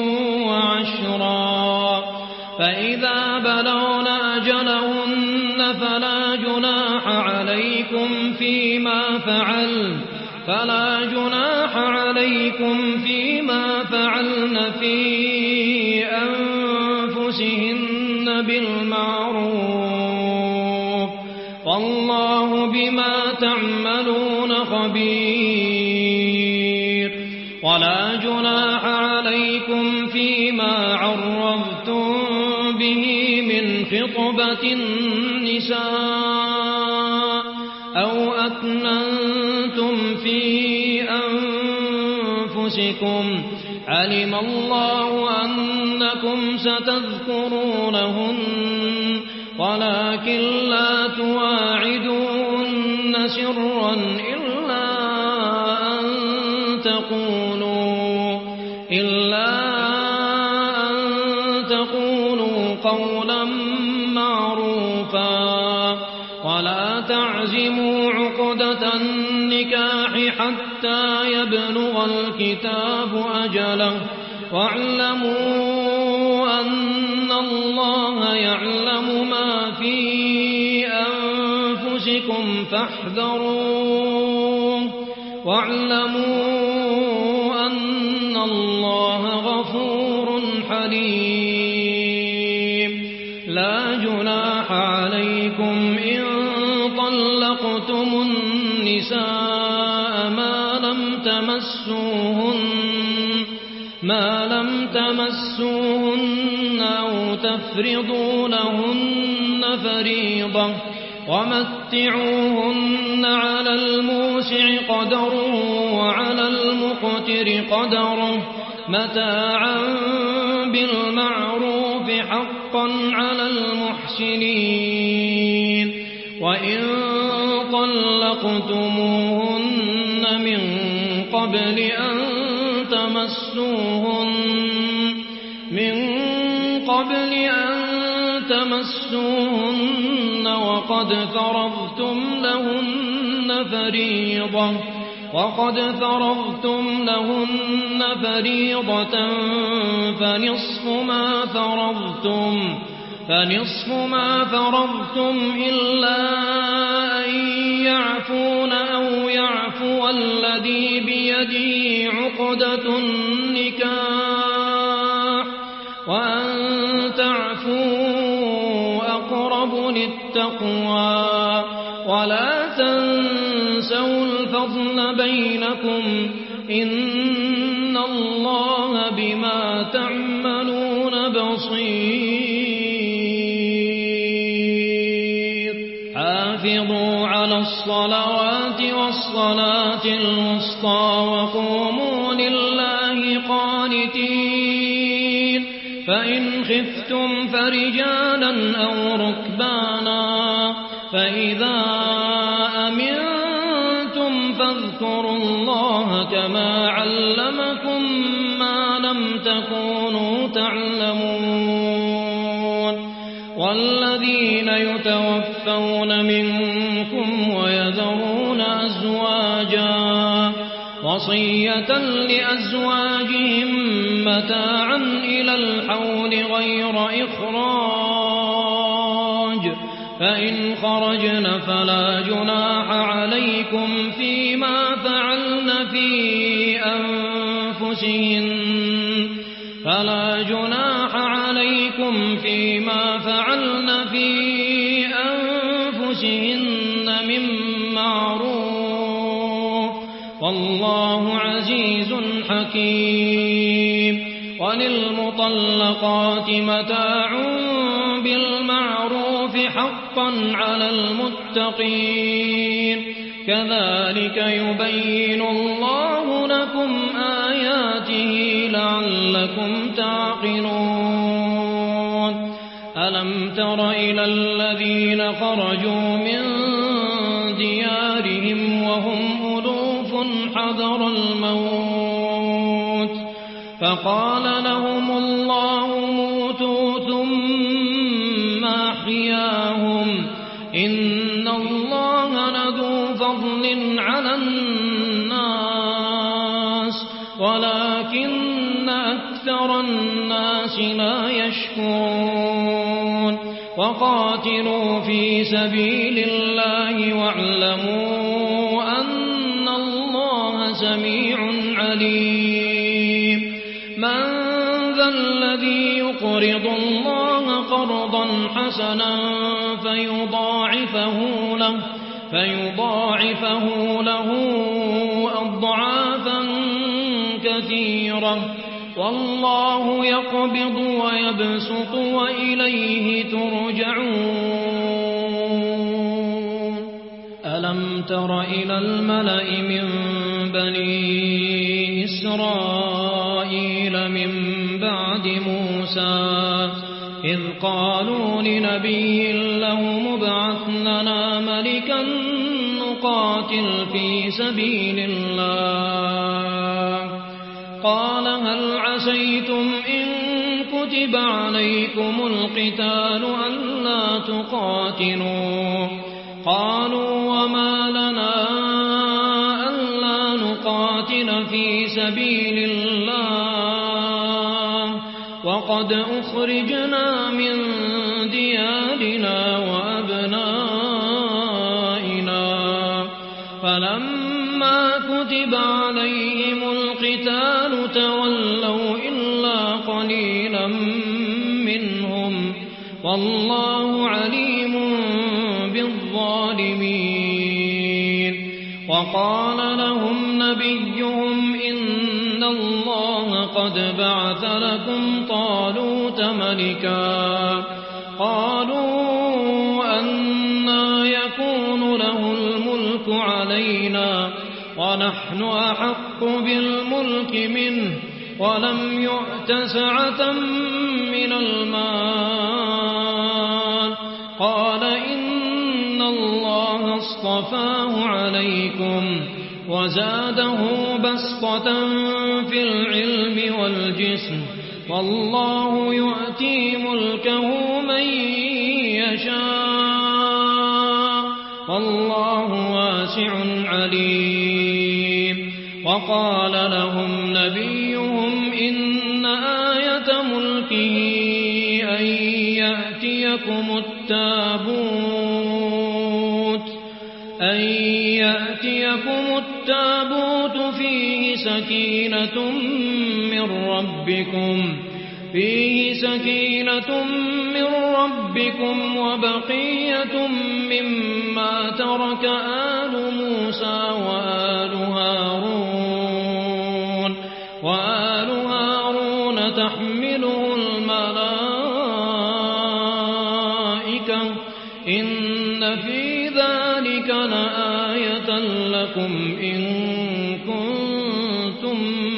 وعشرا فإذا بلغن أجلهن فلا جناح عليكم فيما فعلن في أنفسهن بالمعروف والله بما تعملون خبير ولا جناح عليكم فيما عرضتم به من خطبة النساء أو أكننتم في أنفسكم علم الله أنكم ستذكرونهن ولكن لا تواعدوهن سرا إلا أن تقولوا قولا معروفا ولا تعزموا عقدة النكاح حتى يبلغ الكتاب أجله واعلموا أن الله يعلم ما في أنفسكم فاحذروه واعلموا أن الله غفور حليم لا جناح عليكم إن طلقتم النساء ما لم تمسوهن أو تفرضوا لهن فريضة ومتعوهن على الموسع قدره وعلى المقتر قدره متاعا بالمعروف حقا على المحسنين وإن طلقتموهن من قبل أن تمسوهن وقد فرضتم لهن فريضة فنصف ما فرضتم فنصف ما فرضتم إلا أن يعفون أو يعفو الذي بيده عقدة النكاح وأن تعفوا أقرب للتقوى ولا تنسوا الفضل بينكم إن الله بما تعملون بصير حافظوا على الصلوات والصلاة الوسطى وقوموا لله قانتين فإن خفتم فرجالا أو ركبانا فإذا أمنتم فاذكروا الله كما علمكم ما لم تكونوا تعلمون والذين يتوفون منكم ويذرون أزواجا وصية لأزواجهم متاعا إلى الحول غير إخراج فإن خرجن فلا جناح عليكم فيما فعلن في أنفسهن من معروف والله عزيز حكيم وللمطلقات متاع بالمعروف حقا على المتقين كذلك يبين الله لكم آياته لعلكم تعقلون ألم تر إلى الذين خرجوا من ديارهم وهم ألوف حذر الموت فقال لهم الله موتوا ثم أحياهم إن الله لذو فضل على الناس ولكن أكثر الناس لا يشكرون وقاتلوا في سبيل الله واعلموا أن الله سميع عليم من ذا الذي يقرض الله قرضا حسنا فيضاعفه له أضعافا كثيرة والله يقبض ويبسط وإليه ترجعون ألم تر إلى الملأ من بني إسرائيل من بعد موسى إذ قالوا لنبي له مبعث لنا ملكا نقاتل في سبيل الله قال هل عسيتم إن كتب عليكم القتال ألا تقاتلوا قالوا وما لنا ألا نقاتل في سبيل الله وقد أخرجنا من ديارنا وأبنائنا فلما كتب عليهم القتال تولوا إلا قليلا منهم والله عليم بالظالمين وقال لهم نبيهم إن الله قد بعث لكم طالوت ملكا قالوا أنى يكون له الملك علينا ونحن أحق بالملك منه ولم يؤت سعة من المال قال إن الله اصطفاه عليكم وزاده بسطة في العلم والجسم والله يؤتي ملكه من يشاء والله واسع عليم وقال لهم نبيهم إن آية ملكه أن يأتي يأتيكم التابوت فيه سكينة من ربكم وبقية مما ترك آل موسى وآل هارون تحمله الملائكة إن في ذلك لآية لكم إن كنتم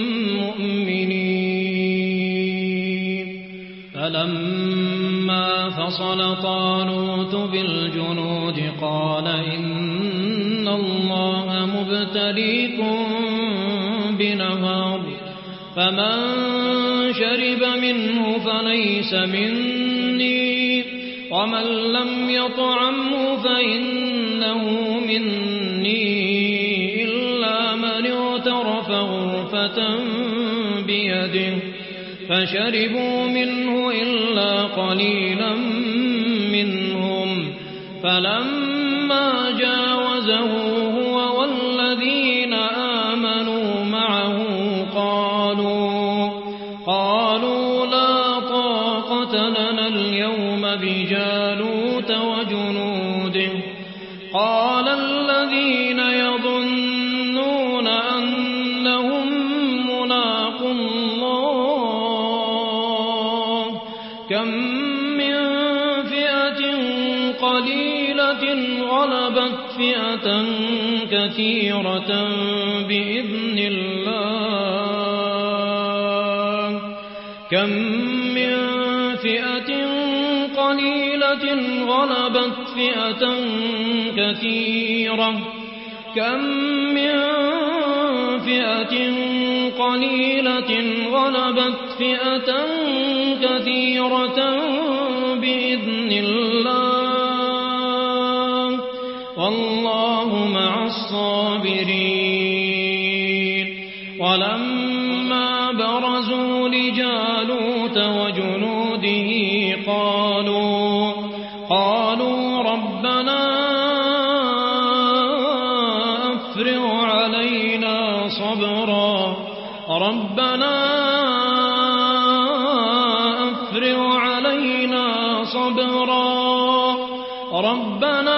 مؤمنين فلما فصل طالوت بالجنود قال إن الله مبتليكم بنهر فمن شرب منه فليس مني ومن لم يطعمه فإنه مني إلا من اغترف غرفة بيده فشربوا منه إلا قليلا منهم فلما جاوزه هو والذين آمنوا معه قالوا لا طاقة لنا اليوم بجالوت وجنوده قال الذين يظنون أنهم ملاقو الله كم من فئة قليلة غلبت فئة كثيرة بإذن الله كم من فئة قليلة غلبت فئة كثيرة كم من فئة قليلة غلبت فئة كثيرة بإذن الله والله مع الصابرين ولما برزوا لجالوت وجنوده قالوا ربنا أفرغ علينا صبرا ربنا أفرغ علينا صبرا ربنا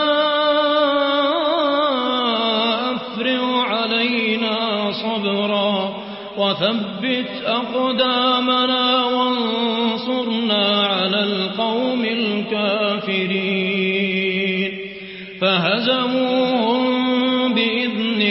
أفرغ علينا صبرا وثبت أقدامنا وانصرنا على القوم الكافرين فهزموهم بإذن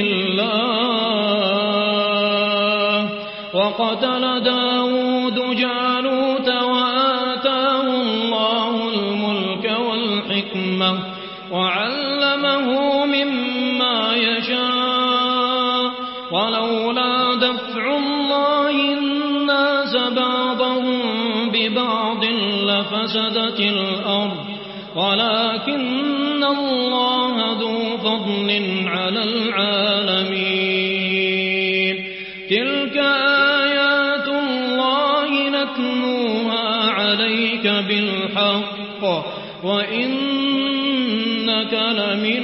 الله وقتل داود جالوت وآتاه الله الملك والحكمة وعلمه مما يشاء ولولا دفع الله الناس بعضهم ببعض لفسدت الأرض ولكن الله ذو فضل على العالمين تلك آيات الله نتلوها عليك بالحق وإنك لمن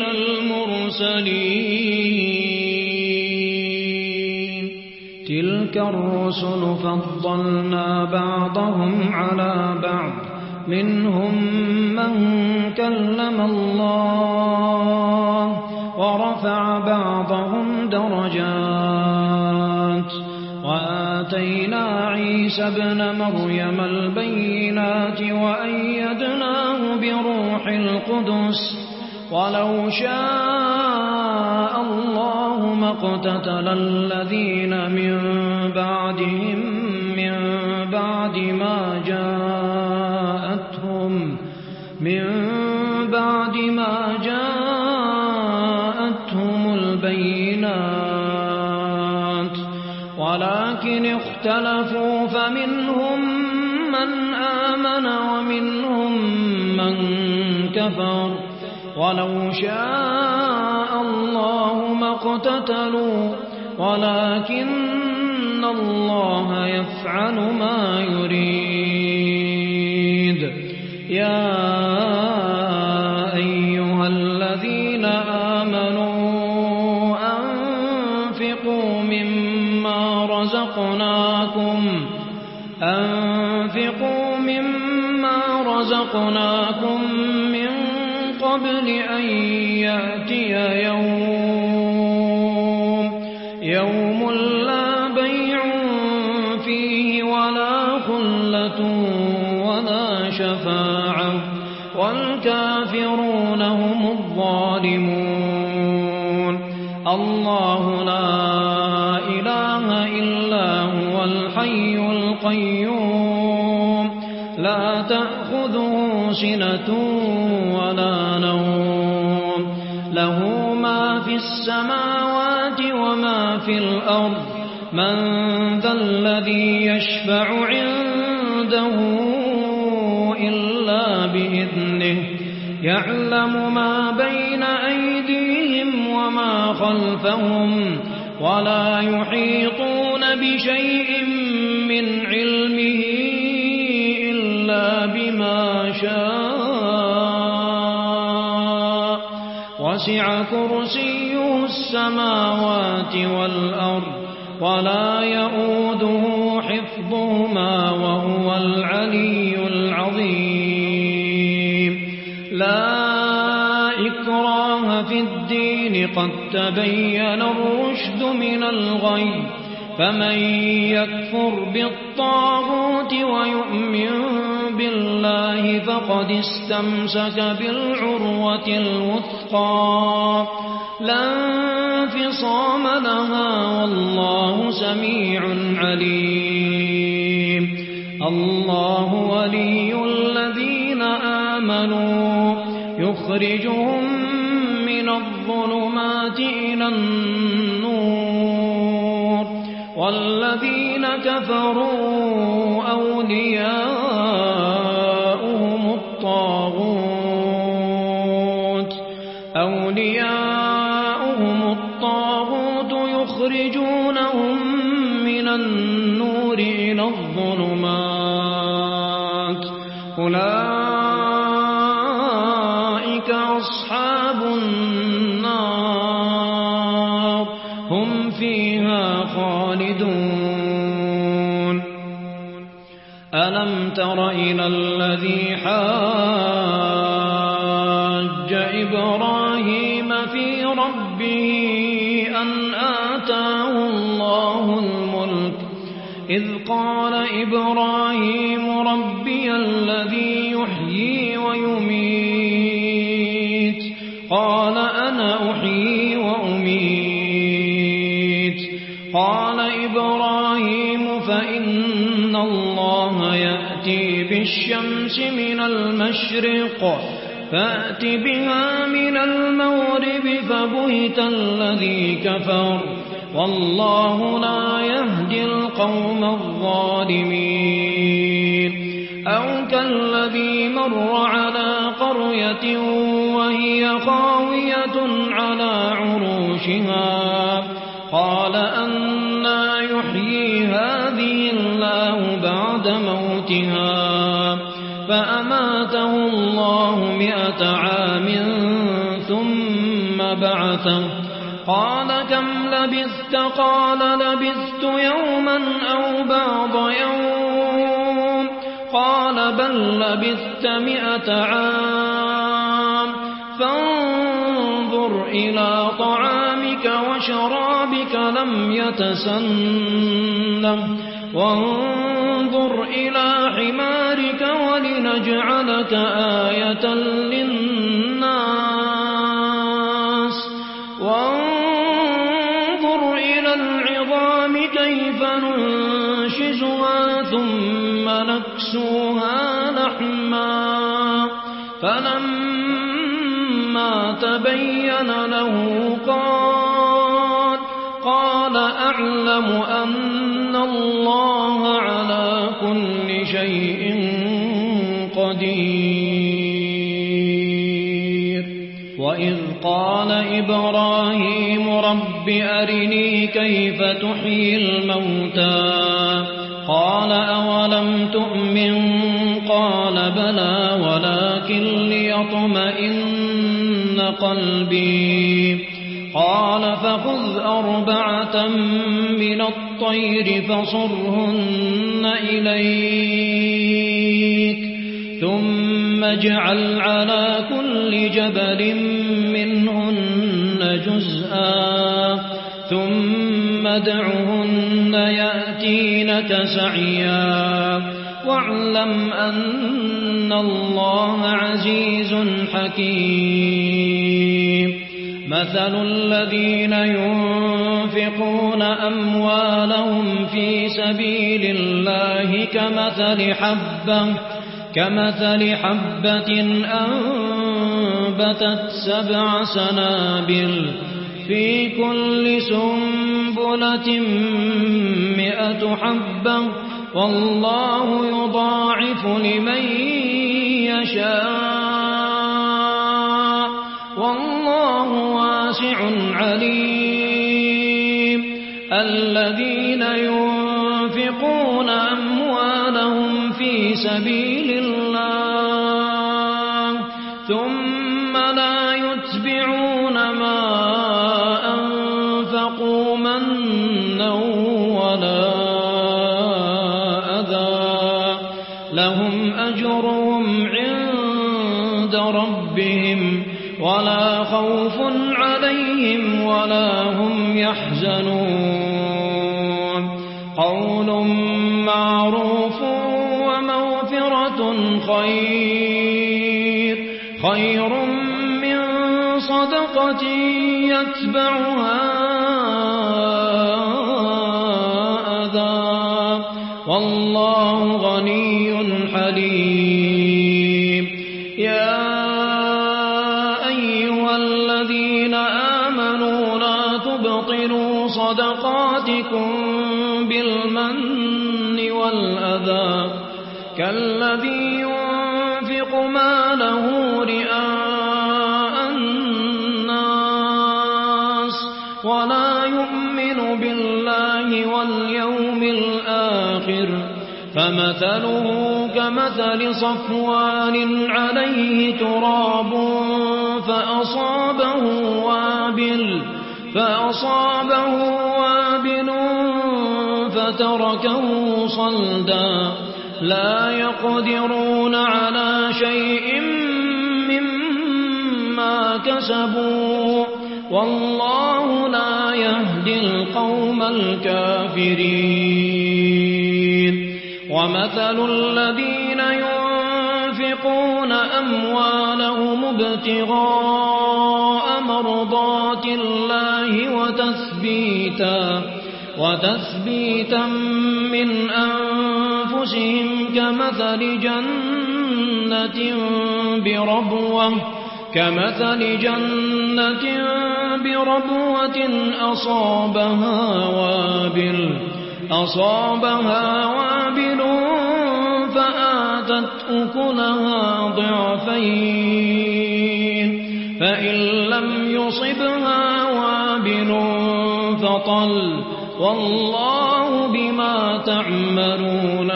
المرسلين تلك الرسل فضلنا بعضهم على بعض منهم من كلم الله ورفع بعضهم درجات وآتينا عيسى ابن مريم البينات وأيدناه بروح القدس ولو شاء الله ما اقتتل الذين من بعدهم من بعد ما جاءتهم البينات ولكن اختلفوا فمنهم من آمن ومنهم من كفر ولو شاء الله ما اقتتلوا ولكن الله يفعل ما يريد يا أيها الذين آمنوا أنفقوا مما رزقناكم من قبل أن يأتي يوم لا بيع فيه ولا خلة ولا شفاعة والكافرون هم الظالمون. الله لا إله إلا هو الحي القيوم لا تأخذه سنة ولا نوم له ما في السماوات وما في الأرض من ذا الذي يشفع عنده إلا بإذنه يعلم ما بين أيديهم وما خلفهم ولا يحيطون بشيء من علمه إلا بما شاء وسع كرسيه السماوات والأرض ولا يؤوده حفظهما وهو العلي العظيم. لا إكراه في الدين قد تبين الرشد من الغي فمن يكفر بالطاغوت ويؤمن بالله فقد استمسك بالعروة الوثقى لا انفصام لها والله سميع عليم. الله ولي الذين آمنوا يخرجهم من الظلمات إلى النور والذين كفروا أولياؤهم الطاغوت يخرجونهم من النور إلى الظلمات أولئك أصحاب النار هم فيها خالدون. ألم تر إلى الذي حاج إبراهيم في ربه أن آتاه الله الملك إذ قال إبراهيم ربي الذي يحيي ويميت قال أنا أحيي وأميت قال إبراهيم فإن الله يأتي بالشمس من المشرق فأت بها من المغرب فبهت الذي كفر والله لا يهدي القوم الظالمين. أو كالذي مر على قرية وهي خاوية على عروشها قال أنى يحيي هذه الله بعد موتها فأماته الله 100 عام ثم بعثه قال كم لبثت قال لبثت يوما أو بعض يوم قال بل لبثت 100 عام فانظر إلى طعامك وشرابك لم يتسنه وانظر إلى حمارك ولنجعلك آية للناس وانظر إلى العظام كيف ننشزها ثم نكسوها لحما فلما تبين له قال أعلم أن الله على كل شيء قدير. وإذ قال إبراهيم رب أرني كيف تحيي الموتى قال أولم تؤمن قال قال بلى ولكن ليطمئن قلبي قال فخذ 4 من الطير فصرهن إليك ثم اجعل على كل جبل منهن جزءا ثم ادعهن يأتينك سعيا واعلم أن الله عزيز حكيم مثل الذين ينفقون أموالهم في سبيل الله كمثل حبة أنبتت 7 سنابل في كل سنبلة 100 حبة والله يضاعف لمن يشاء والله واسع عليم الذين ينفقون أموالهم في سبيل الله ثم لا يتبعون ما أنفقوا منا ولا أذى لهم أجرهم عند ربهم ولا خوف عليهم ولا هم يحزنون قول معروف ومغفرة خير من صدقة يتبعها أذى والله غني حليم يا أيها الذين آمنوا لا تبطلوا صدقاتكم بالمن والأذى كالذي ينفق ماله رئاء الناس ولا يؤمن بالله واليوم الآخر فمثله كمثل صفوان عليه تراب فأصابه وابل فتركه صلدا لا يقدرون على شيء مما كسبوا والله لا يهدي القوم الكافرين ومثل الذين ينفقون أموالهم ابتغاء مرضات الله وتثبيتا من أنفسهم كمثل جنة بربوة أصابها وابل فآتت أكلها ضعفين فإن لم يصبها وابل فطل والله بما تعملون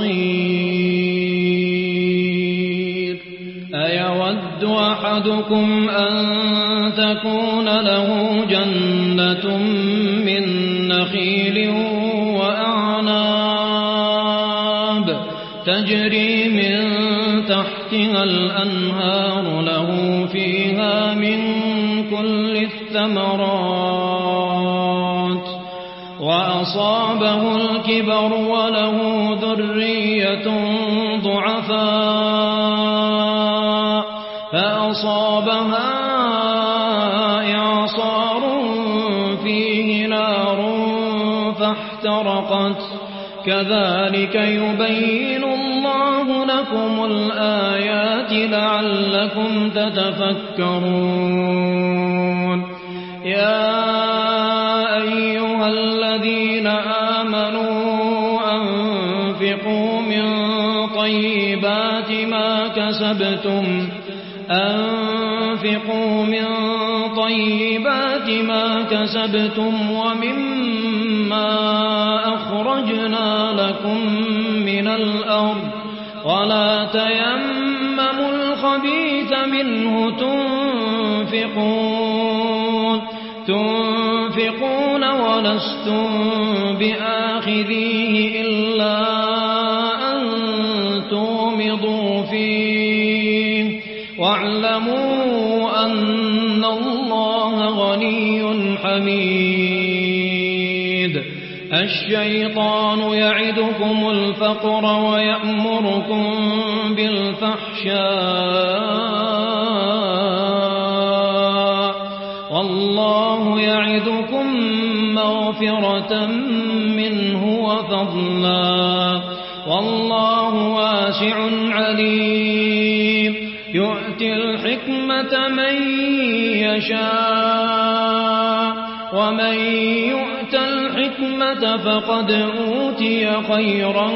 بصير أيود أحدكم أن تكون له جنة من نخيل وأعناب تجري من تحتها الأنهار له فيها من كل الثمرات وأصابه الكبر وله ذرية ضعفاء فأصابها إعصار فيه نار فاحترقت كذلك يبين الله لكم الآيات لعلكم تتفكرون يا أيها الذين آمنوا أنفقوا من طيبات ما كسبتم ومما أخرجنا لكم من الأرض ولا تيمموا الخبيث منه تنفقون ولستم بآخذيه إلا أن تغمضوا فيه واعلموا أن الله غني حميد. الشيطان يعدكم الفقر ويأمركم بالفحشاء والله يعدكم مغفرة منه وفضلا والله واسع عليم. يؤتي الحكمة من يشاء ومن يؤت الحكمة فقد أوتي خيرا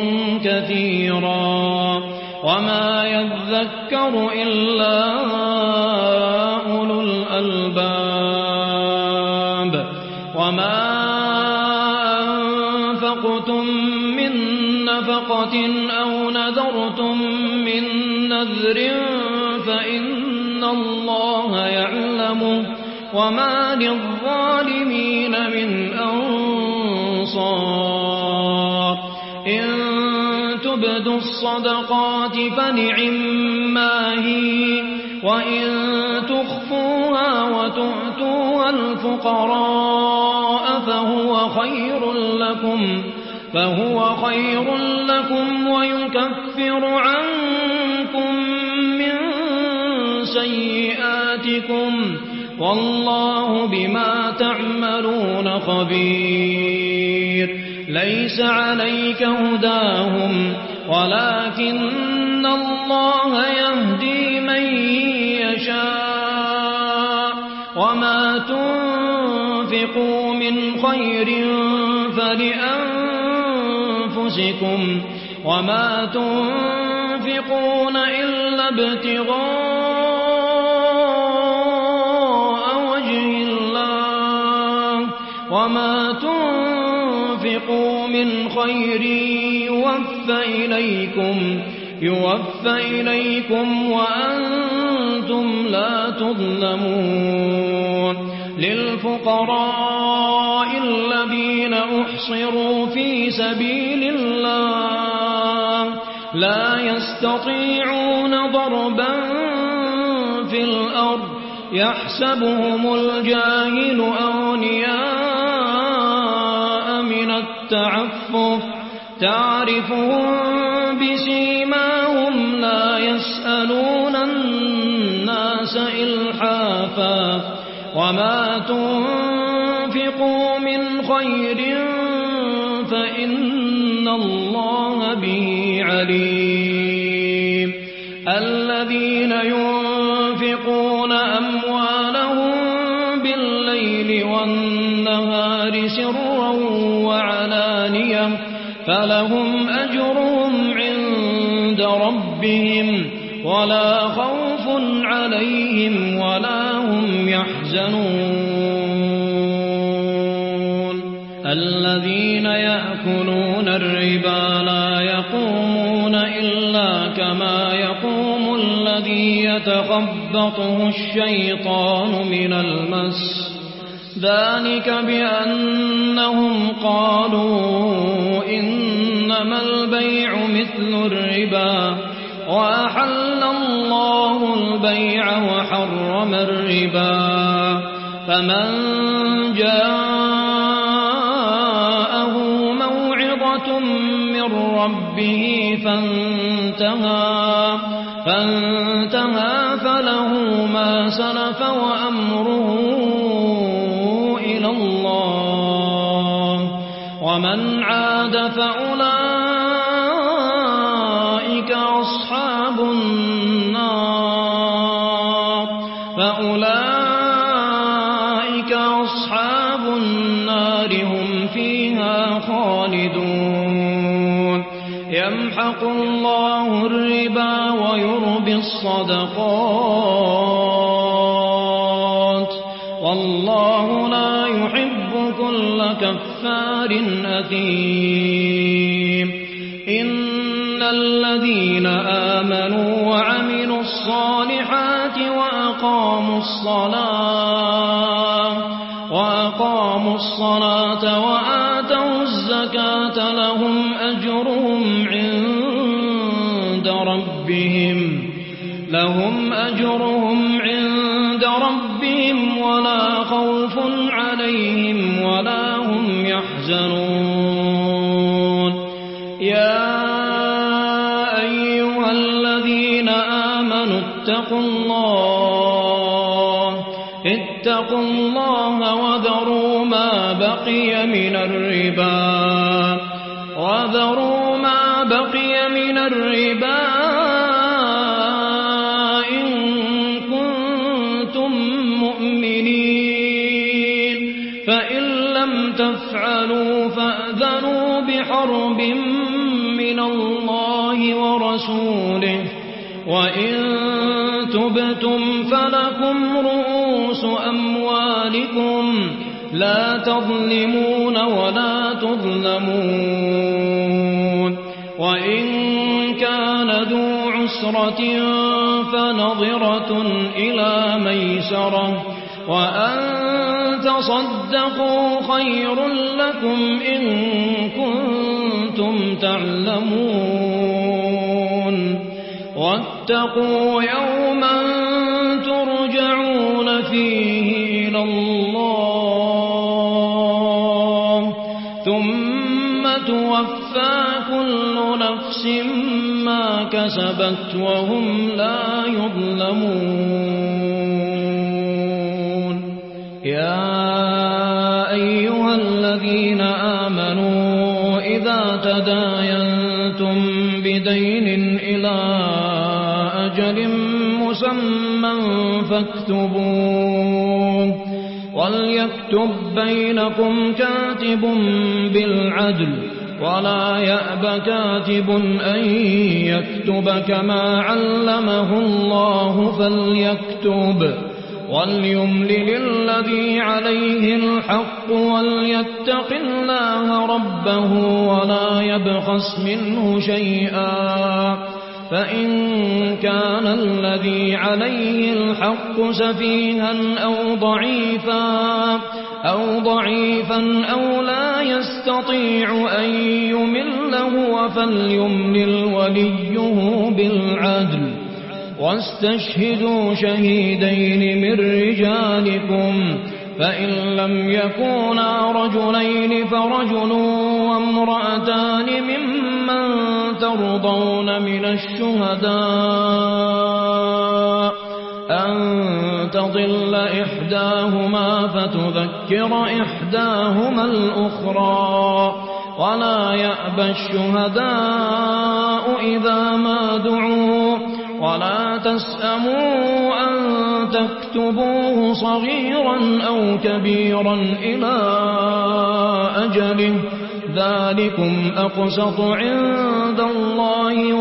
كثيرا وما يذكر إلا أولو الألباب. وما أنفقتم من نفقة أو نذرتم من نذر فإن الله يعلمه وما للظالمين من أنصار. إن تبدوا الصدقات فنعما هي وإن تخفوها وتؤتوها الفقراء فهو خير لكم ويكفر عنكم من سيئاتكم والله بما تعملون خبير. ليس عليك هداهم ولكن الله يهدي من يشاء وما تنفقوا من خير فلأنفسكم وما تنفقون إلا ابتغاء وجه الله وما تنفقوا من خير يوفى إليكم وأنتم لا تظلمون. للفقراء الذين أحصروا في سبيل الله لا يستطيعون ضربا في الأرض يحسبهم الجاهل أغنياء من التعفف تعرفهم بسيماهم لا يسألون الناس إلحافا وما تنفقوا من خير فإن الله به عليم. الذين ينفقون أموالهم بالليل والنهار سرا وعلانية فلهم أجرهم عند ربهم ولا خوف عليهم ولا هم يحزنون. الذين يأكلون الربا لا يقومون إلا كما يقوم الذي يتخبطه الشيطان من المس ذلك بأنهم قالوا إنما البيع مثل الربا وأحل الله البيع وحرم الربا. فمن جاءه موعظة من ربه فانتهى فله ما سلف وأمره إلى الله ومن عاد فأولئك أصحاب النار هم فيها خالدون. يمحق الله الربا ويربي الصدقات والله لا يحب كل كفار أثيم. إن الذين آمنوا وعملوا الصالحات وأقاموا الصلاة وآتوا الزكاة لهم أجرهم عند ربهم ولا خوف عليهم ولا هم يحزنون يا أيها الذين آمنوا اتقوا الله وذروا ما بقي من الربا إن كنتم مؤمنين فإن لم تفعلوا فأذنوا بحرب من الله ورسوله وإن تبتم فلكم رؤوس أموالكم لا تظلمون ولا تظلمون وإن كان ذو عسرة فنظرة إلى ميسرة وأن تصدقوا خير لكم إن كنتم تعلمون واتقوا يوما ترجعون فيه إلى الله ثم توفى كل نفس ما كسبت وهم لا يظلمون يا أيها الذين آمنوا إذا تداينتم بدين إلى أجل مسمى فاكتبوه وليكتب بينكم كاتب بالعدل ولا يأب كاتب أن يكتب كما علمه الله فليكتب وليملل الذي عليه الحق وليتق الله ربه ولا يبخس منه شيئا فإن كان الذي عليه الحق سفيها أو ضعيفا أو لا يستطيع أن يمل هو فليملل وليه بالعدل واستشهدوا شهيدين من رجالكم فإن لم يكونا رجلين فرجل وامرأتان ممن ترضون من الشهداء أن تضل إحداهما فتذكر إحداهما الأخرى ولا يأبى الشهداء إذا ما دعوا ولا تسأموا أن تكتبوه صغيرا أو كبيرا إلى أجله ذلكم أقسط عند الله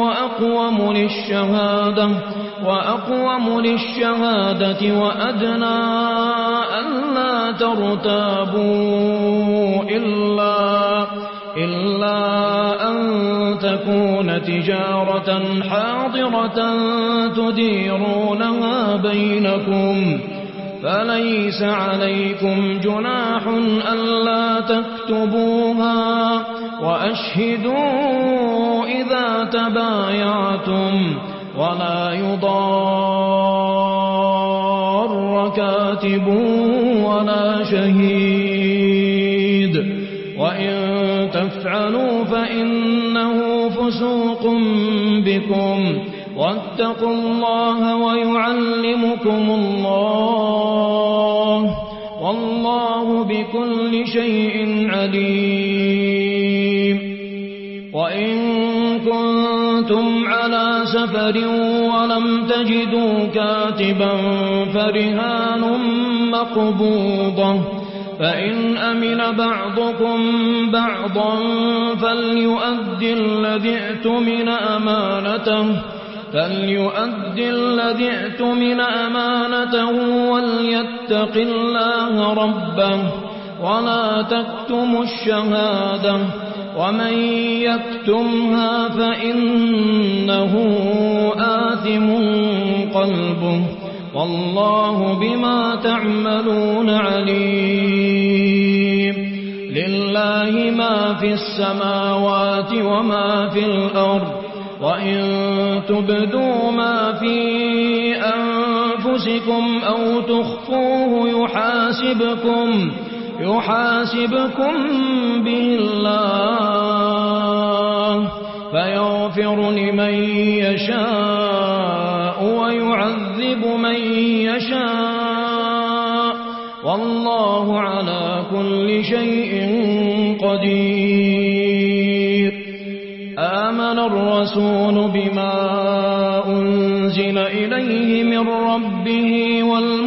وأقوم للشهادة وأدنى ألا ترتابوا إلا أن تكون تجارة حاضرة تديرونها بينكم فليس عليكم جناح ألا تكتبوها وأشهدوا إذا تبايعتم ولا يضار كاتب ولا شهيد وإن تفعلوا فإنه فسوق بكم واتقوا الله ويعلمكم الله والله بكل شيء عليم وإن كنتم على سفر ولم تجدوا كاتبا فرهان مقبوضة فإن أمن بعضكم بعضا فليؤدي الذي اؤتمن أمانته وليتق الله ربه ولا تكتموا الشهادة ومن يكتمها فإنه آثم قلبه والله بما تعملون عليم لله ما في السماوات وما في الأرض وإن تبدوا ما في أنفسكم أو تخفوه يحاسبكم به الله فيغفر لمن يشاء ويعذب من يشاء والله على كل شيء قدير آمن الرسول بما أنزل إليه من ربه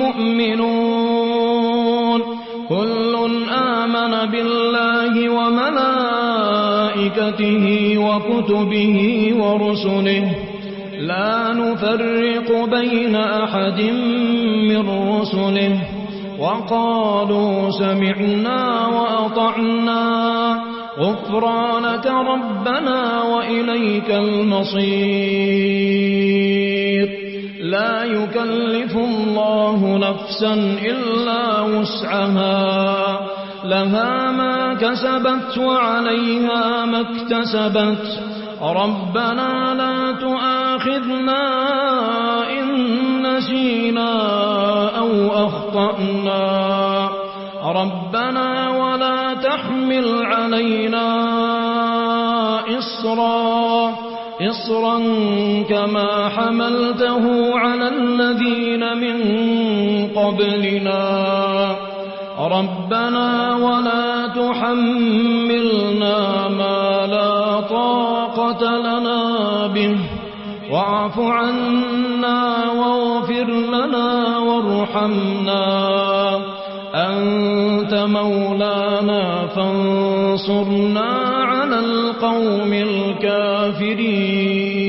والمؤمنون كل آمن بالله وملائكته وكتبه ورسله لا نفرق بين أحد من رسله وقالوا سمعنا وأطعنا غفرانك ربنا وإليك المصير لا يكلف الله نفسا إلا وسعها لها ما كسبت وعليها ما اكتسبت ربنا لا تؤاخذنا إن نسينا أو أخطأنا ربنا ولا تحمل علينا إصرا كما حملته على الذين من قبلنا ربنا ولا تحملنا ما لا طاقة لنا به واعف عنا واغفر لنا وارحمنا أنت مولانا فانصرنا على القوم الكافرين